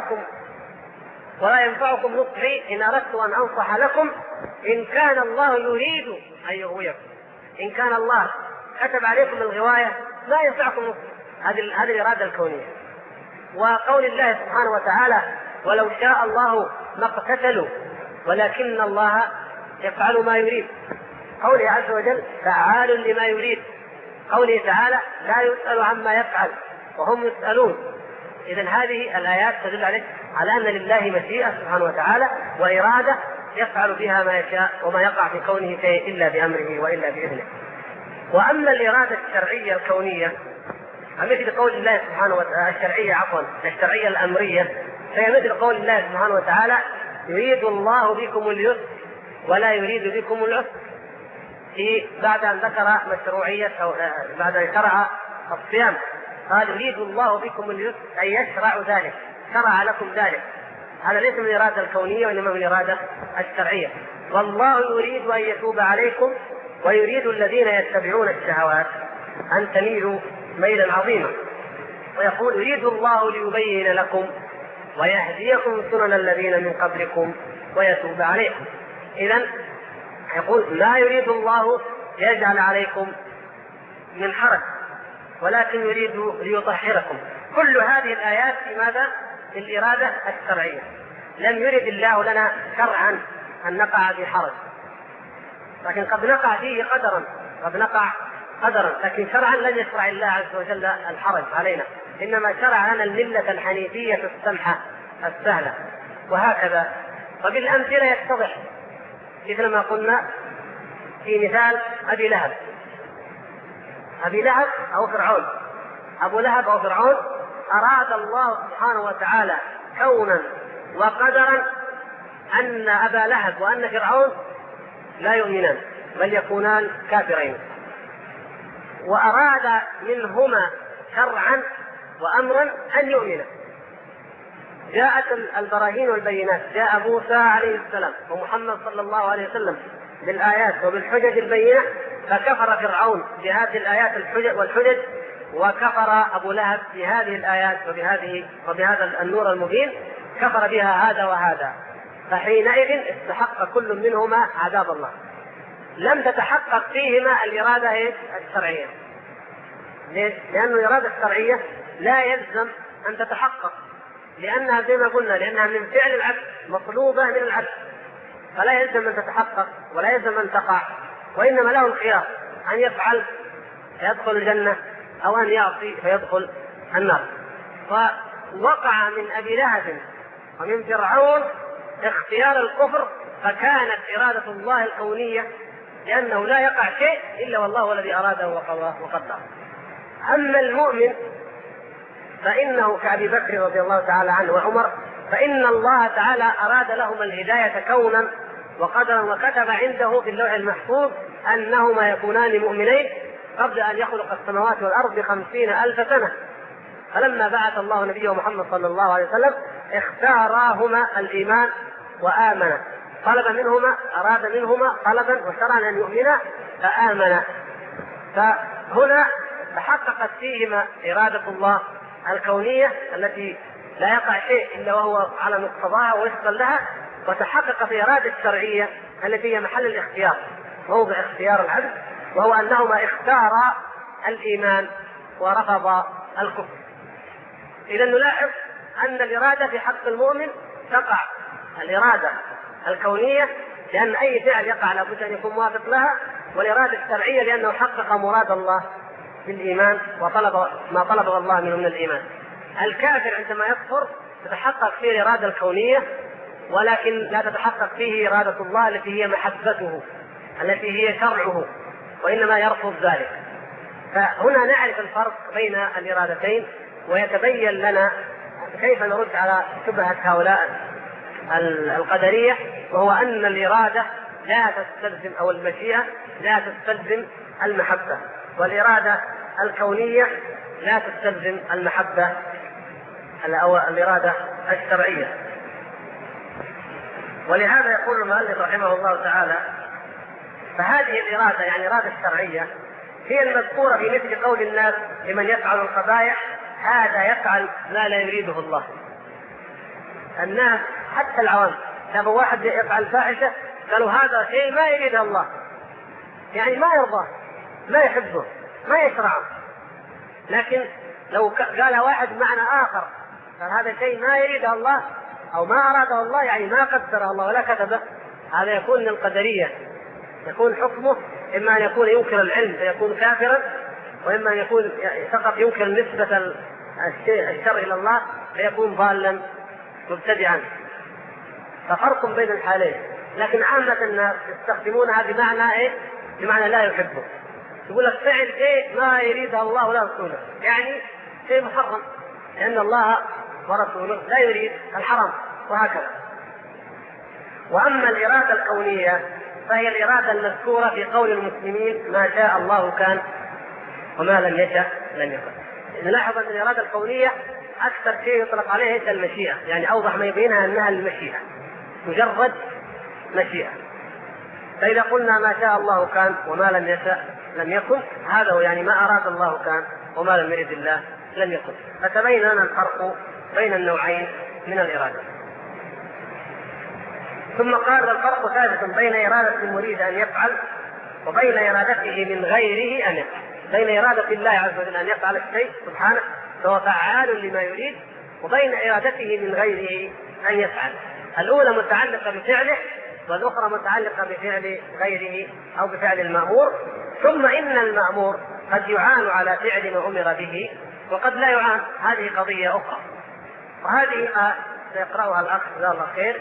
ينفعكم نصحي إن أردت أن أنصح لكم إن كان الله يريد أن يغويكم. إن كان الله كتب عليكم الغواية لا ينفعكم نصحي. هذه الإرادة الكونية. وقول الله سبحانه وتعالى: ولو شاء الله ما اقتتلوا ولكن الله يفعل ما يريد. قوله عز وجل: فعال لما يريد. قوله تعالى: لا يسأل عما يفعل وهم يسألون. إذن هذه الآيات تدل على على أن لله مشيئة سبحانه وتعالى وإرادة يفعل بها ما يشاء، وما يقع في كونه شيء إلا بأمره وإلا بإذنه. وأما الإرادة الشرعية الكونية مثل قول الله سبحانه وتعالى الشرعية الأمرية، فهي مثل قول الله سبحانه وتعالى: يريد الله بكم اليسر ولا يريد بكم العسر. بعد أن ذكر مشروعية أو بعد أن شرع الصيام قال: يريد الله بكم اليسر، أي يشرع ذلك، شرع لكم ذلك. هذا ليس من الإرادة الكونية وإنما من الإرادة الشرعية. والله يريد أن يتوب عليكم ويريد الذين يتبعون الشهوات أن تميلوا ميلا عظيما. ويقول: يريد الله ليبين لكم ويهديكم سنن الذين من قبلكم ويتوب عليكم. إذن يقول: لا يريد الله ليجعل عليكم من حرج ولكن يريد ليطهركم. كل هذه الآيات في ماذا؟ في الإرادة الشرعية. لم يرد الله لنا شرعا أن نقع في حرج، لكن قد نقع فيه قدرا، لكن شرعا لن يشرع الله عز وجل الحرج علينا، إنما شرع لنا الملة الحنيفية السمحة السهلة. وهكذا. وبالأمثلة يتضح، مثل ما قلنا في مثال أبي لهب أو فرعون. أبو لهب أو فرعون أراد الله سبحانه وتعالى كونا وقدرا أن أبا لهب وأن فرعون لا يؤمنان بل يكونان كافرين، وأراد منهما شرعا وأمرا أن يؤمنا. جاءت البراهين والبينات، جاء موسى عليه السلام ومحمد صلى الله عليه وسلم بالآيات وبالحجج البينة، فكفر فرعون بهذه الآيات والحجج، وكفر أبو لهب بهذه الآيات وبهذا النور المبين، كفر بها هذا وهذا. فحينئذ استحق كل منهما عذاب الله. لم تتحقق فيهما الإرادة الشرعية. ليش؟ لأن الإرادة الشرعية لا يلزم أن تتحقق، لأنها زي ما قلنا لأنها من فعل العبد، مطلوبة من العبد، فلا يلزم أن تتحقق ولا يلزم أن تقع، وإنما له الخيار أن يفعل فيدخل الجنة أو أن يعصي فيدخل النار. فوقع من أبي لهب ومن فرعون اختيار الكفر، فكانت إرادة الله الكونية، لأنه لا يقع شيء إلا والله هو الذي أراده وقضاه وقدره. أما المؤمن فإنه كأبي بكر رضي الله تعالى عنه وعمر، فإن الله تعالى أراد لهما الهداية كونا وقدرا، وكتب عنده في اللوح المحفوظ أنهما يكونان مؤمنين قبل أن يخلق السماوات والأرض ب50,000 سنة. فلما بعث الله نبيه محمد صلى الله عليه وسلم اختاراهما الإيمان وآمنا، أراد منهما طلبا وشرعا أن يؤمنا فآمنا. فهنا تحققت فيهما إرادة الله الكونية التي لا يقع شيء إلا وهو على مقتضاها ووفقا لها، وتحققت الإرادة الشرعية التي هي محل الاختيار، موضع اختيار العبد، وهو أنهما اختارا الإيمان ورفضا الكفر. إذا نلاحظ أن الإرادة في حق المؤمن تقع الإرادة الكونية، لأن أي فعل يقع لابد أن يكون موافق لها، والإرادة الشرعية لأنه حقق مراد الله بالإيمان وطلب ما طلبه الله منه من الإيمان. الكافر عندما يكفر تتحقق فيه الإرادة الكونية، ولكن لا تتحقق فيه إرادة الله التي هي محبته التي هي شرعه، وإنما يرفض ذلك. فهنا نعرف الفرق بين الإرادتين، ويتبين لنا كيف نرد على شبهة هؤلاء القدرية، وهو أن الإرادة لا تستلزم أو المشيئة لا تستلزم المحبة، والإرادة الكونية لا تستلزم المحبة أو الإرادة الشرعية. ولهذا يقول المؤلف رحمه الله تعالى: فهذه الإرادة يعني الإرادة الشرعية هي المذكورة في مثل قول الناس لمن يفعل القبائح: هذا يفعل ما لا يريده الله. الناس حتى العوام شافوا واحد يفعل فاحشة قالوا هذا شيء ما يريده الله، يعني ما يرضاه ما يحبه ما يشرعه. لكن لو قال واحد معنى آخر قال هذا شيء ما يريده الله أو ما أراده الله، يعني ما قدره الله ولا كتبه، هذا يكون من القدرية، يكون حكمه إما أن يكون ينكر العلم فيكون كافرا، وإما أن يكون فقط ينكر نسبة الشر إلى الله فيكون ضالا مبتدعا، ففرق بين الحالين. لكن عامة الناس يستخدمونها بمعنى ايه؟ بمعنى لا يحبه. يقول لك فعل شيء ما يريدها الله ولا رسوله، يعني شيء محرم، لأن الله ورسوله لا يريد الحرام، وهكذا. وأما الإرادة الكونية فهي الإرادة المذكورة في قول المسلمين: ما شاء الله كان وما لم يشأ لم يكن. نلاحظ أن الإرادة الكونية أكثر شيء يطلق عليه المشيئة، يعني أوضح ما يبينها أنها المشيئة، مجرد مشيئة. فإذا قلنا ما شاء الله كان وما لم يشأ لم يكن، هذا هو يعني ما أراد الله كان وما لم يرد الله لم يكن. فتبين لنا الفرق بين النوعين من الإرادة. ثم قال: الفرق ثالث بين إرادة المريد أن يفعل وبين إرادته من غيره أن يفعل. بين إرادة الله عز وجل أن يفعل الشيء سبحانه فهو فعال لما يريد، وبين إرادته من غيره أن يفعل. الأولى متعلقة بفعله والأخرى متعلقة بفعل غيره أو بفعل المأمور. ثم إن المأمور قد يعان على فعل ما أمر به وقد لا يعان، هذه قضية أخرى، وهذه سيقرأها الأخ جزاه الله خير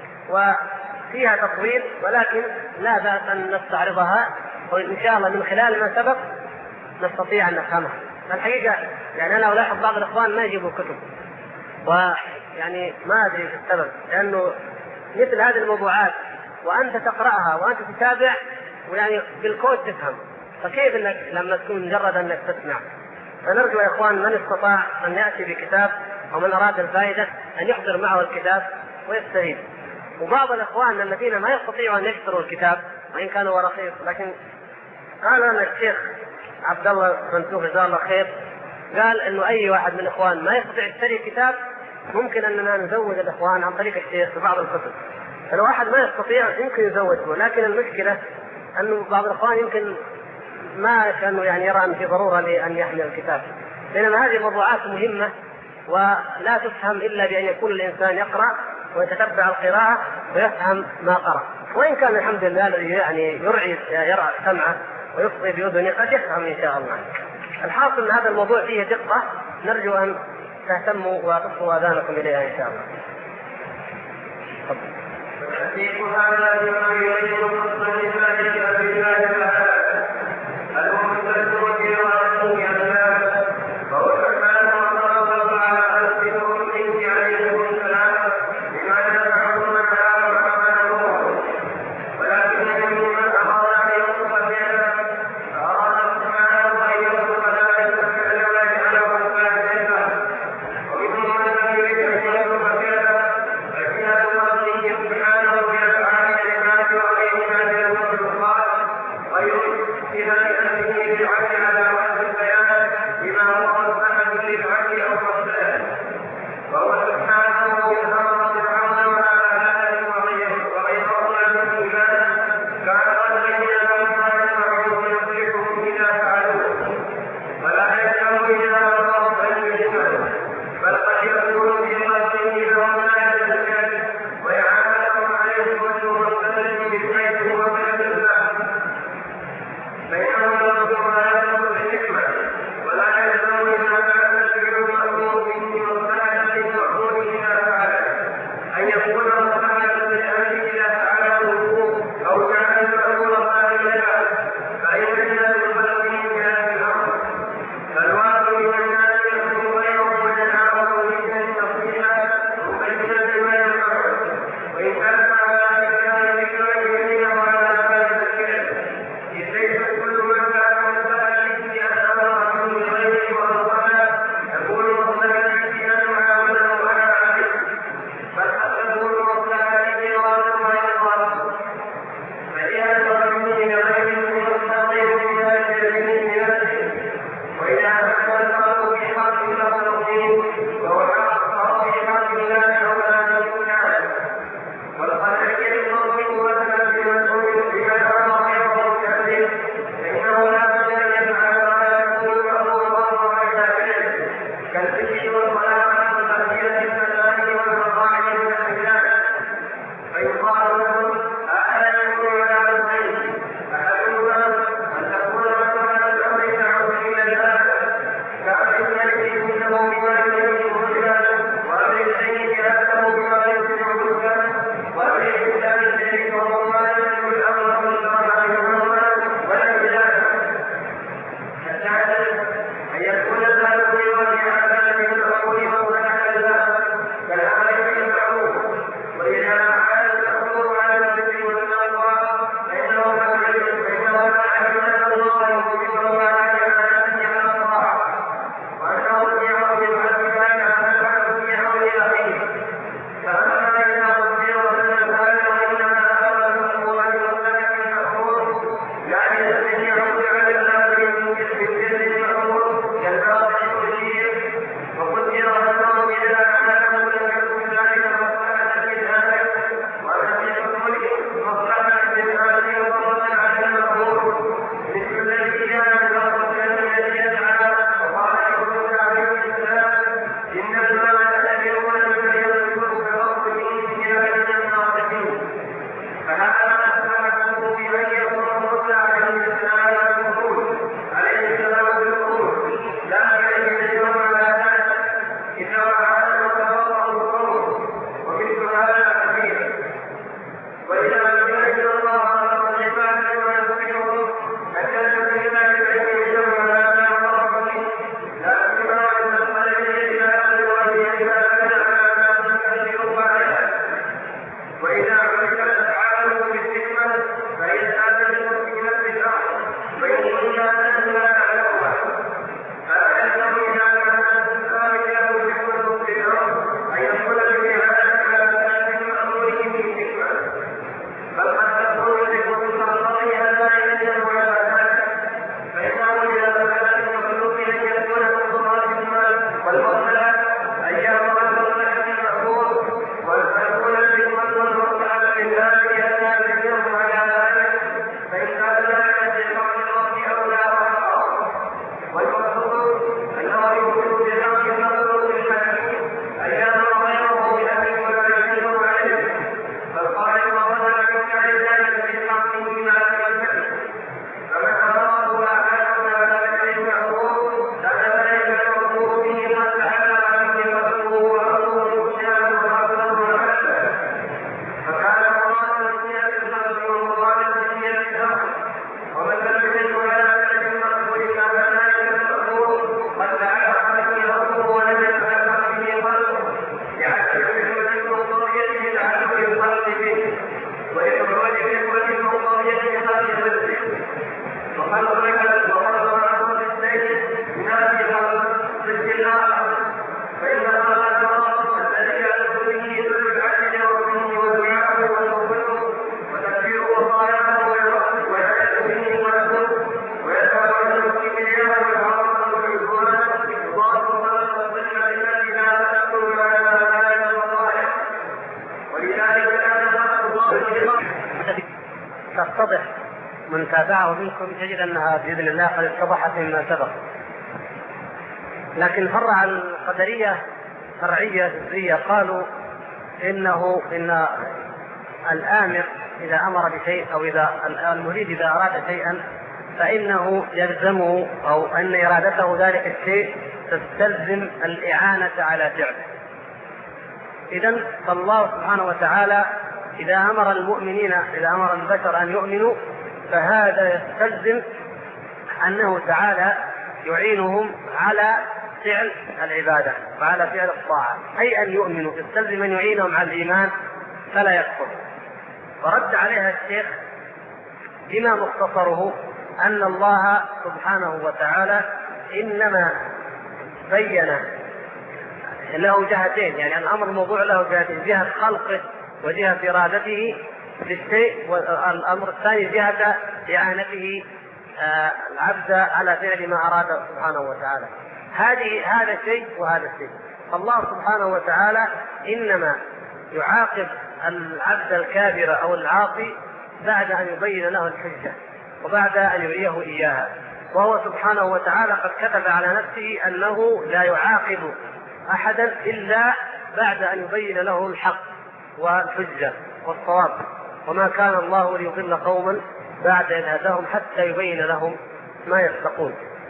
وفيها تطويل، ولكن لا بأس أن نستعرضها، وإن شاء الله من خلال ما سبق نستطيع أن نفهمها. الحقيقة يعني أنا ألاحظ بعض الإخوان ما يجيبوا كتب، ويعني ما أدري في السبب، لأنه مثل هذه الموضوعات وأنت تقرأها وأنت تتابع ويعني بالكود تفهم، فكيف انك لما تكون مجرد انك تسمع؟ فنرجو يا اخوان من استطاع ان ياتي بكتاب او من اراد الفائده ان يحضر معه الكتاب ويستفيد. وبعض الاخوان الذين ما يستطيعوا ان يشتروا الكتاب وان كان هو رخيص، لكن قال لنا الشيخ عبد الله منسوخ جزاه الله خير قال انه اي واحد من الاخوان ما يستطيع يشتري كتاب ممكن اننا نزود الاخوان عن طريق الشيخ في بعض الكتب. فلو واحد ما يستطيع يمكن يزوده، لكن المشكله انه بعض الاخوان يمكن ما كانوا يعني يرى ان في ضروره لان يحمل الكتاب، بينما هذه موضوعات مهمه ولا تفهم الا بان يكون الانسان يقرا ويتتبع القراءه ويفهم ما قرا، وان كان الحمد لله الذي يعني يرى سمعه ويفضي باذنه قد يفهم ان شاء الله. الحاصل ان هذا الموضوع فيه دقه، نرجو ان تهتموا وتصغوا اذانكم اليها ان شاء الله. وأمر الشيء أكثر تتضح من تابعه منكم تجد أنها بإذن الله قد اتضحت مما سبق. لكن فرع القدرية فرعية جزئية، قالوا إن الآمر إذا أمر بشيء أو إذا المريد إذا أراد شيئا فإنه يلزمه أو أن إرادته ذلك الشيء تستلزم الإعانة على فعله. إذن فالله سبحانه وتعالى إذا أمر المؤمنين إذا أمر البشر أن يؤمنوا فهذا يستلزم أنه تعالى يعينهم على فعل العبادة وعلى فعل الطاعة، أي أن يؤمنوا يستلزم أن يعينهم على الإيمان فلا يكفر. فرد عليها الشيخ بما مختصره أن الله سبحانه وتعالى إنما بين له جهتين، يعني الأمر الموضوع له جهتين، جهة خلقه وجهة إرادته للشيء، والأمر الثاني جهة إعانته العبد على فعل ما أراد سبحانه وتعالى. هذا الشيء وهذا الشيء. فالله سبحانه وتعالى إنما يعاقب العبد الكافر أو العاصي بعد أن يبين له الحجة وبعد أن يريه إياها، وهو سبحانه وتعالى قد كتب على نفسه أنه لا يعاقب أحدا إلا بعد أن يبين له الحق والحجة والصواب، وما كان الله ليضل قوما بعد إذ هداهم حتى يبين لهم ما يتقون.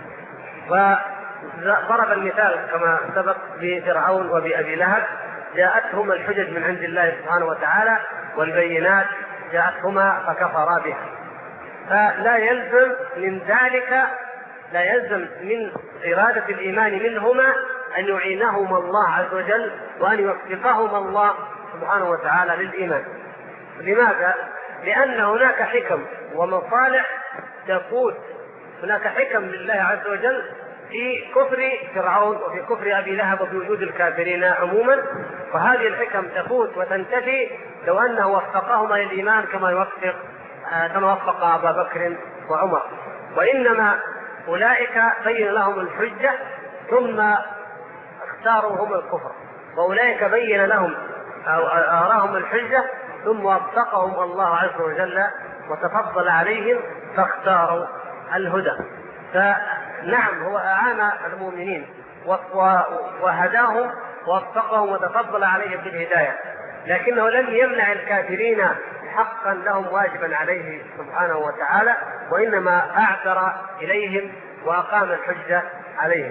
وضرب المثال كما سبق بفرعون وبأبي لهب، جاءتهما الحجج من عند الله سبحانه وتعالى والبينات جاءتهما فكفرا بها. فلا يلزم من ذلك لا يلزم من إرادة الإيمان منهما أن يعينهما الله عز وجل وأن يوفقهما الله سبحانه وتعالى للإيمان. لماذا؟ لأن هناك حكم ومصالح تفوت، هناك حكم لله عز وجل في كفر فرعون وفي كفر أبي لهب وفي وجود الكافرين عموما، وهذه الحكم تفوت وتنتفي لو أنه وفقهما للإيمان كما وفق أبا بكر وعمر. وإنما أولئك بين لهم الحجة ثم اختاروا هم الكفر، وأولئك بين لهم أو أراهم الحجة ثم وفقهم الله عز وجل وتفضل عليهم فاختاروا الهدى. فنعم هو أعان المؤمنين وهداهم ووفقهم وتفضل عليهم بالهداية، لكنه لم يمنع الكافرين حقا لهم واجبا عليه سبحانه وتعالى، وإنما أعثر إليهم وأقام الحجة عليهم.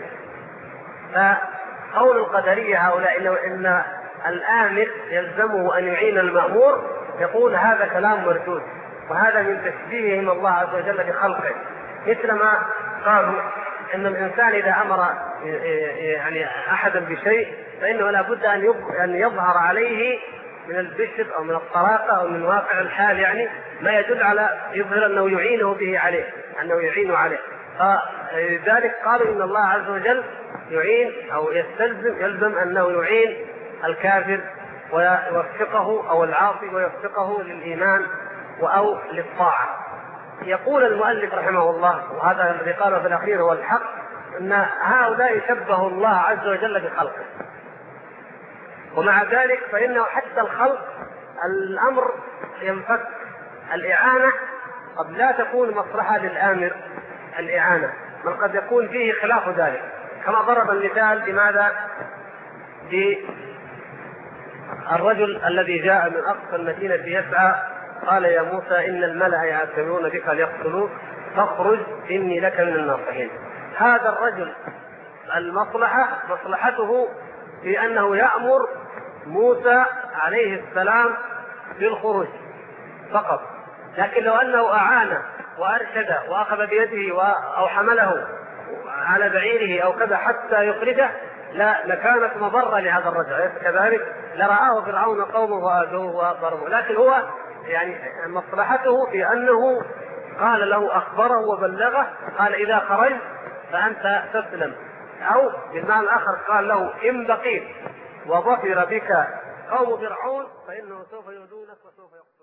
فقول القدرية هؤلاء إن الآمر يلزمه أن يعين المأمور، يقول هذا كلام مردود، وهذا من تشبيههم الله عز وجل بخلقه، مثلما قالوا إن الإنسان إذا أمر يعني أحدا بشيء فإنه لا بد أن يظهر عليه من البشر أو من الطلاقة أو من واقع الحال يعني ما يدل على يظهر أنه يعينه به عليه، أنه يعين عليه. فلذلك قالوا إن الله عز وجل يعين أو يلزم أنه يعين الكافر ويوفقه أو العاصي ويوفقه للإيمان أو للطاعة. يقول المؤلف رحمه الله، وهذا الذي قاله في الأخير هو الحق، أن هؤلاء شبهوا الله عز وجل بخلقه، ومع ذلك فإنه حتى الخلق الأمر ينفك. الإعانة قد لا تكون مصلحة للآمر الإعانة، بل قد يكون فيه خلاف ذلك، كما ضرب المثال بماذا؟ بالرجل الذي جاء من أقصى المدينة يسعى قال يا موسى إن الملأ يعتمرون بك ليقتلوك فاخرج إني لك من الناصحين. هذا الرجل مصلحته في أنه يأمر موسى عليه السلام بالخروج فقط، لكن لو أنه أعان وأرشد وأخذ بيده أو حمله على بعيره أو كذا حتى يخرجه لكانت مضرة لهذا الرجل، كذلك لرآه فرعون قومه وآذوه وضربوه. لكن هو يعني مصلحته في أنه قال له أخبره وبلغه، قال إذا خرجت فأنت تسلم، أو بالمعنى الآخر قال له إن بقيت وظفر بك قوم فرعون فإنه سوف يؤذونك وسوف يقتلون.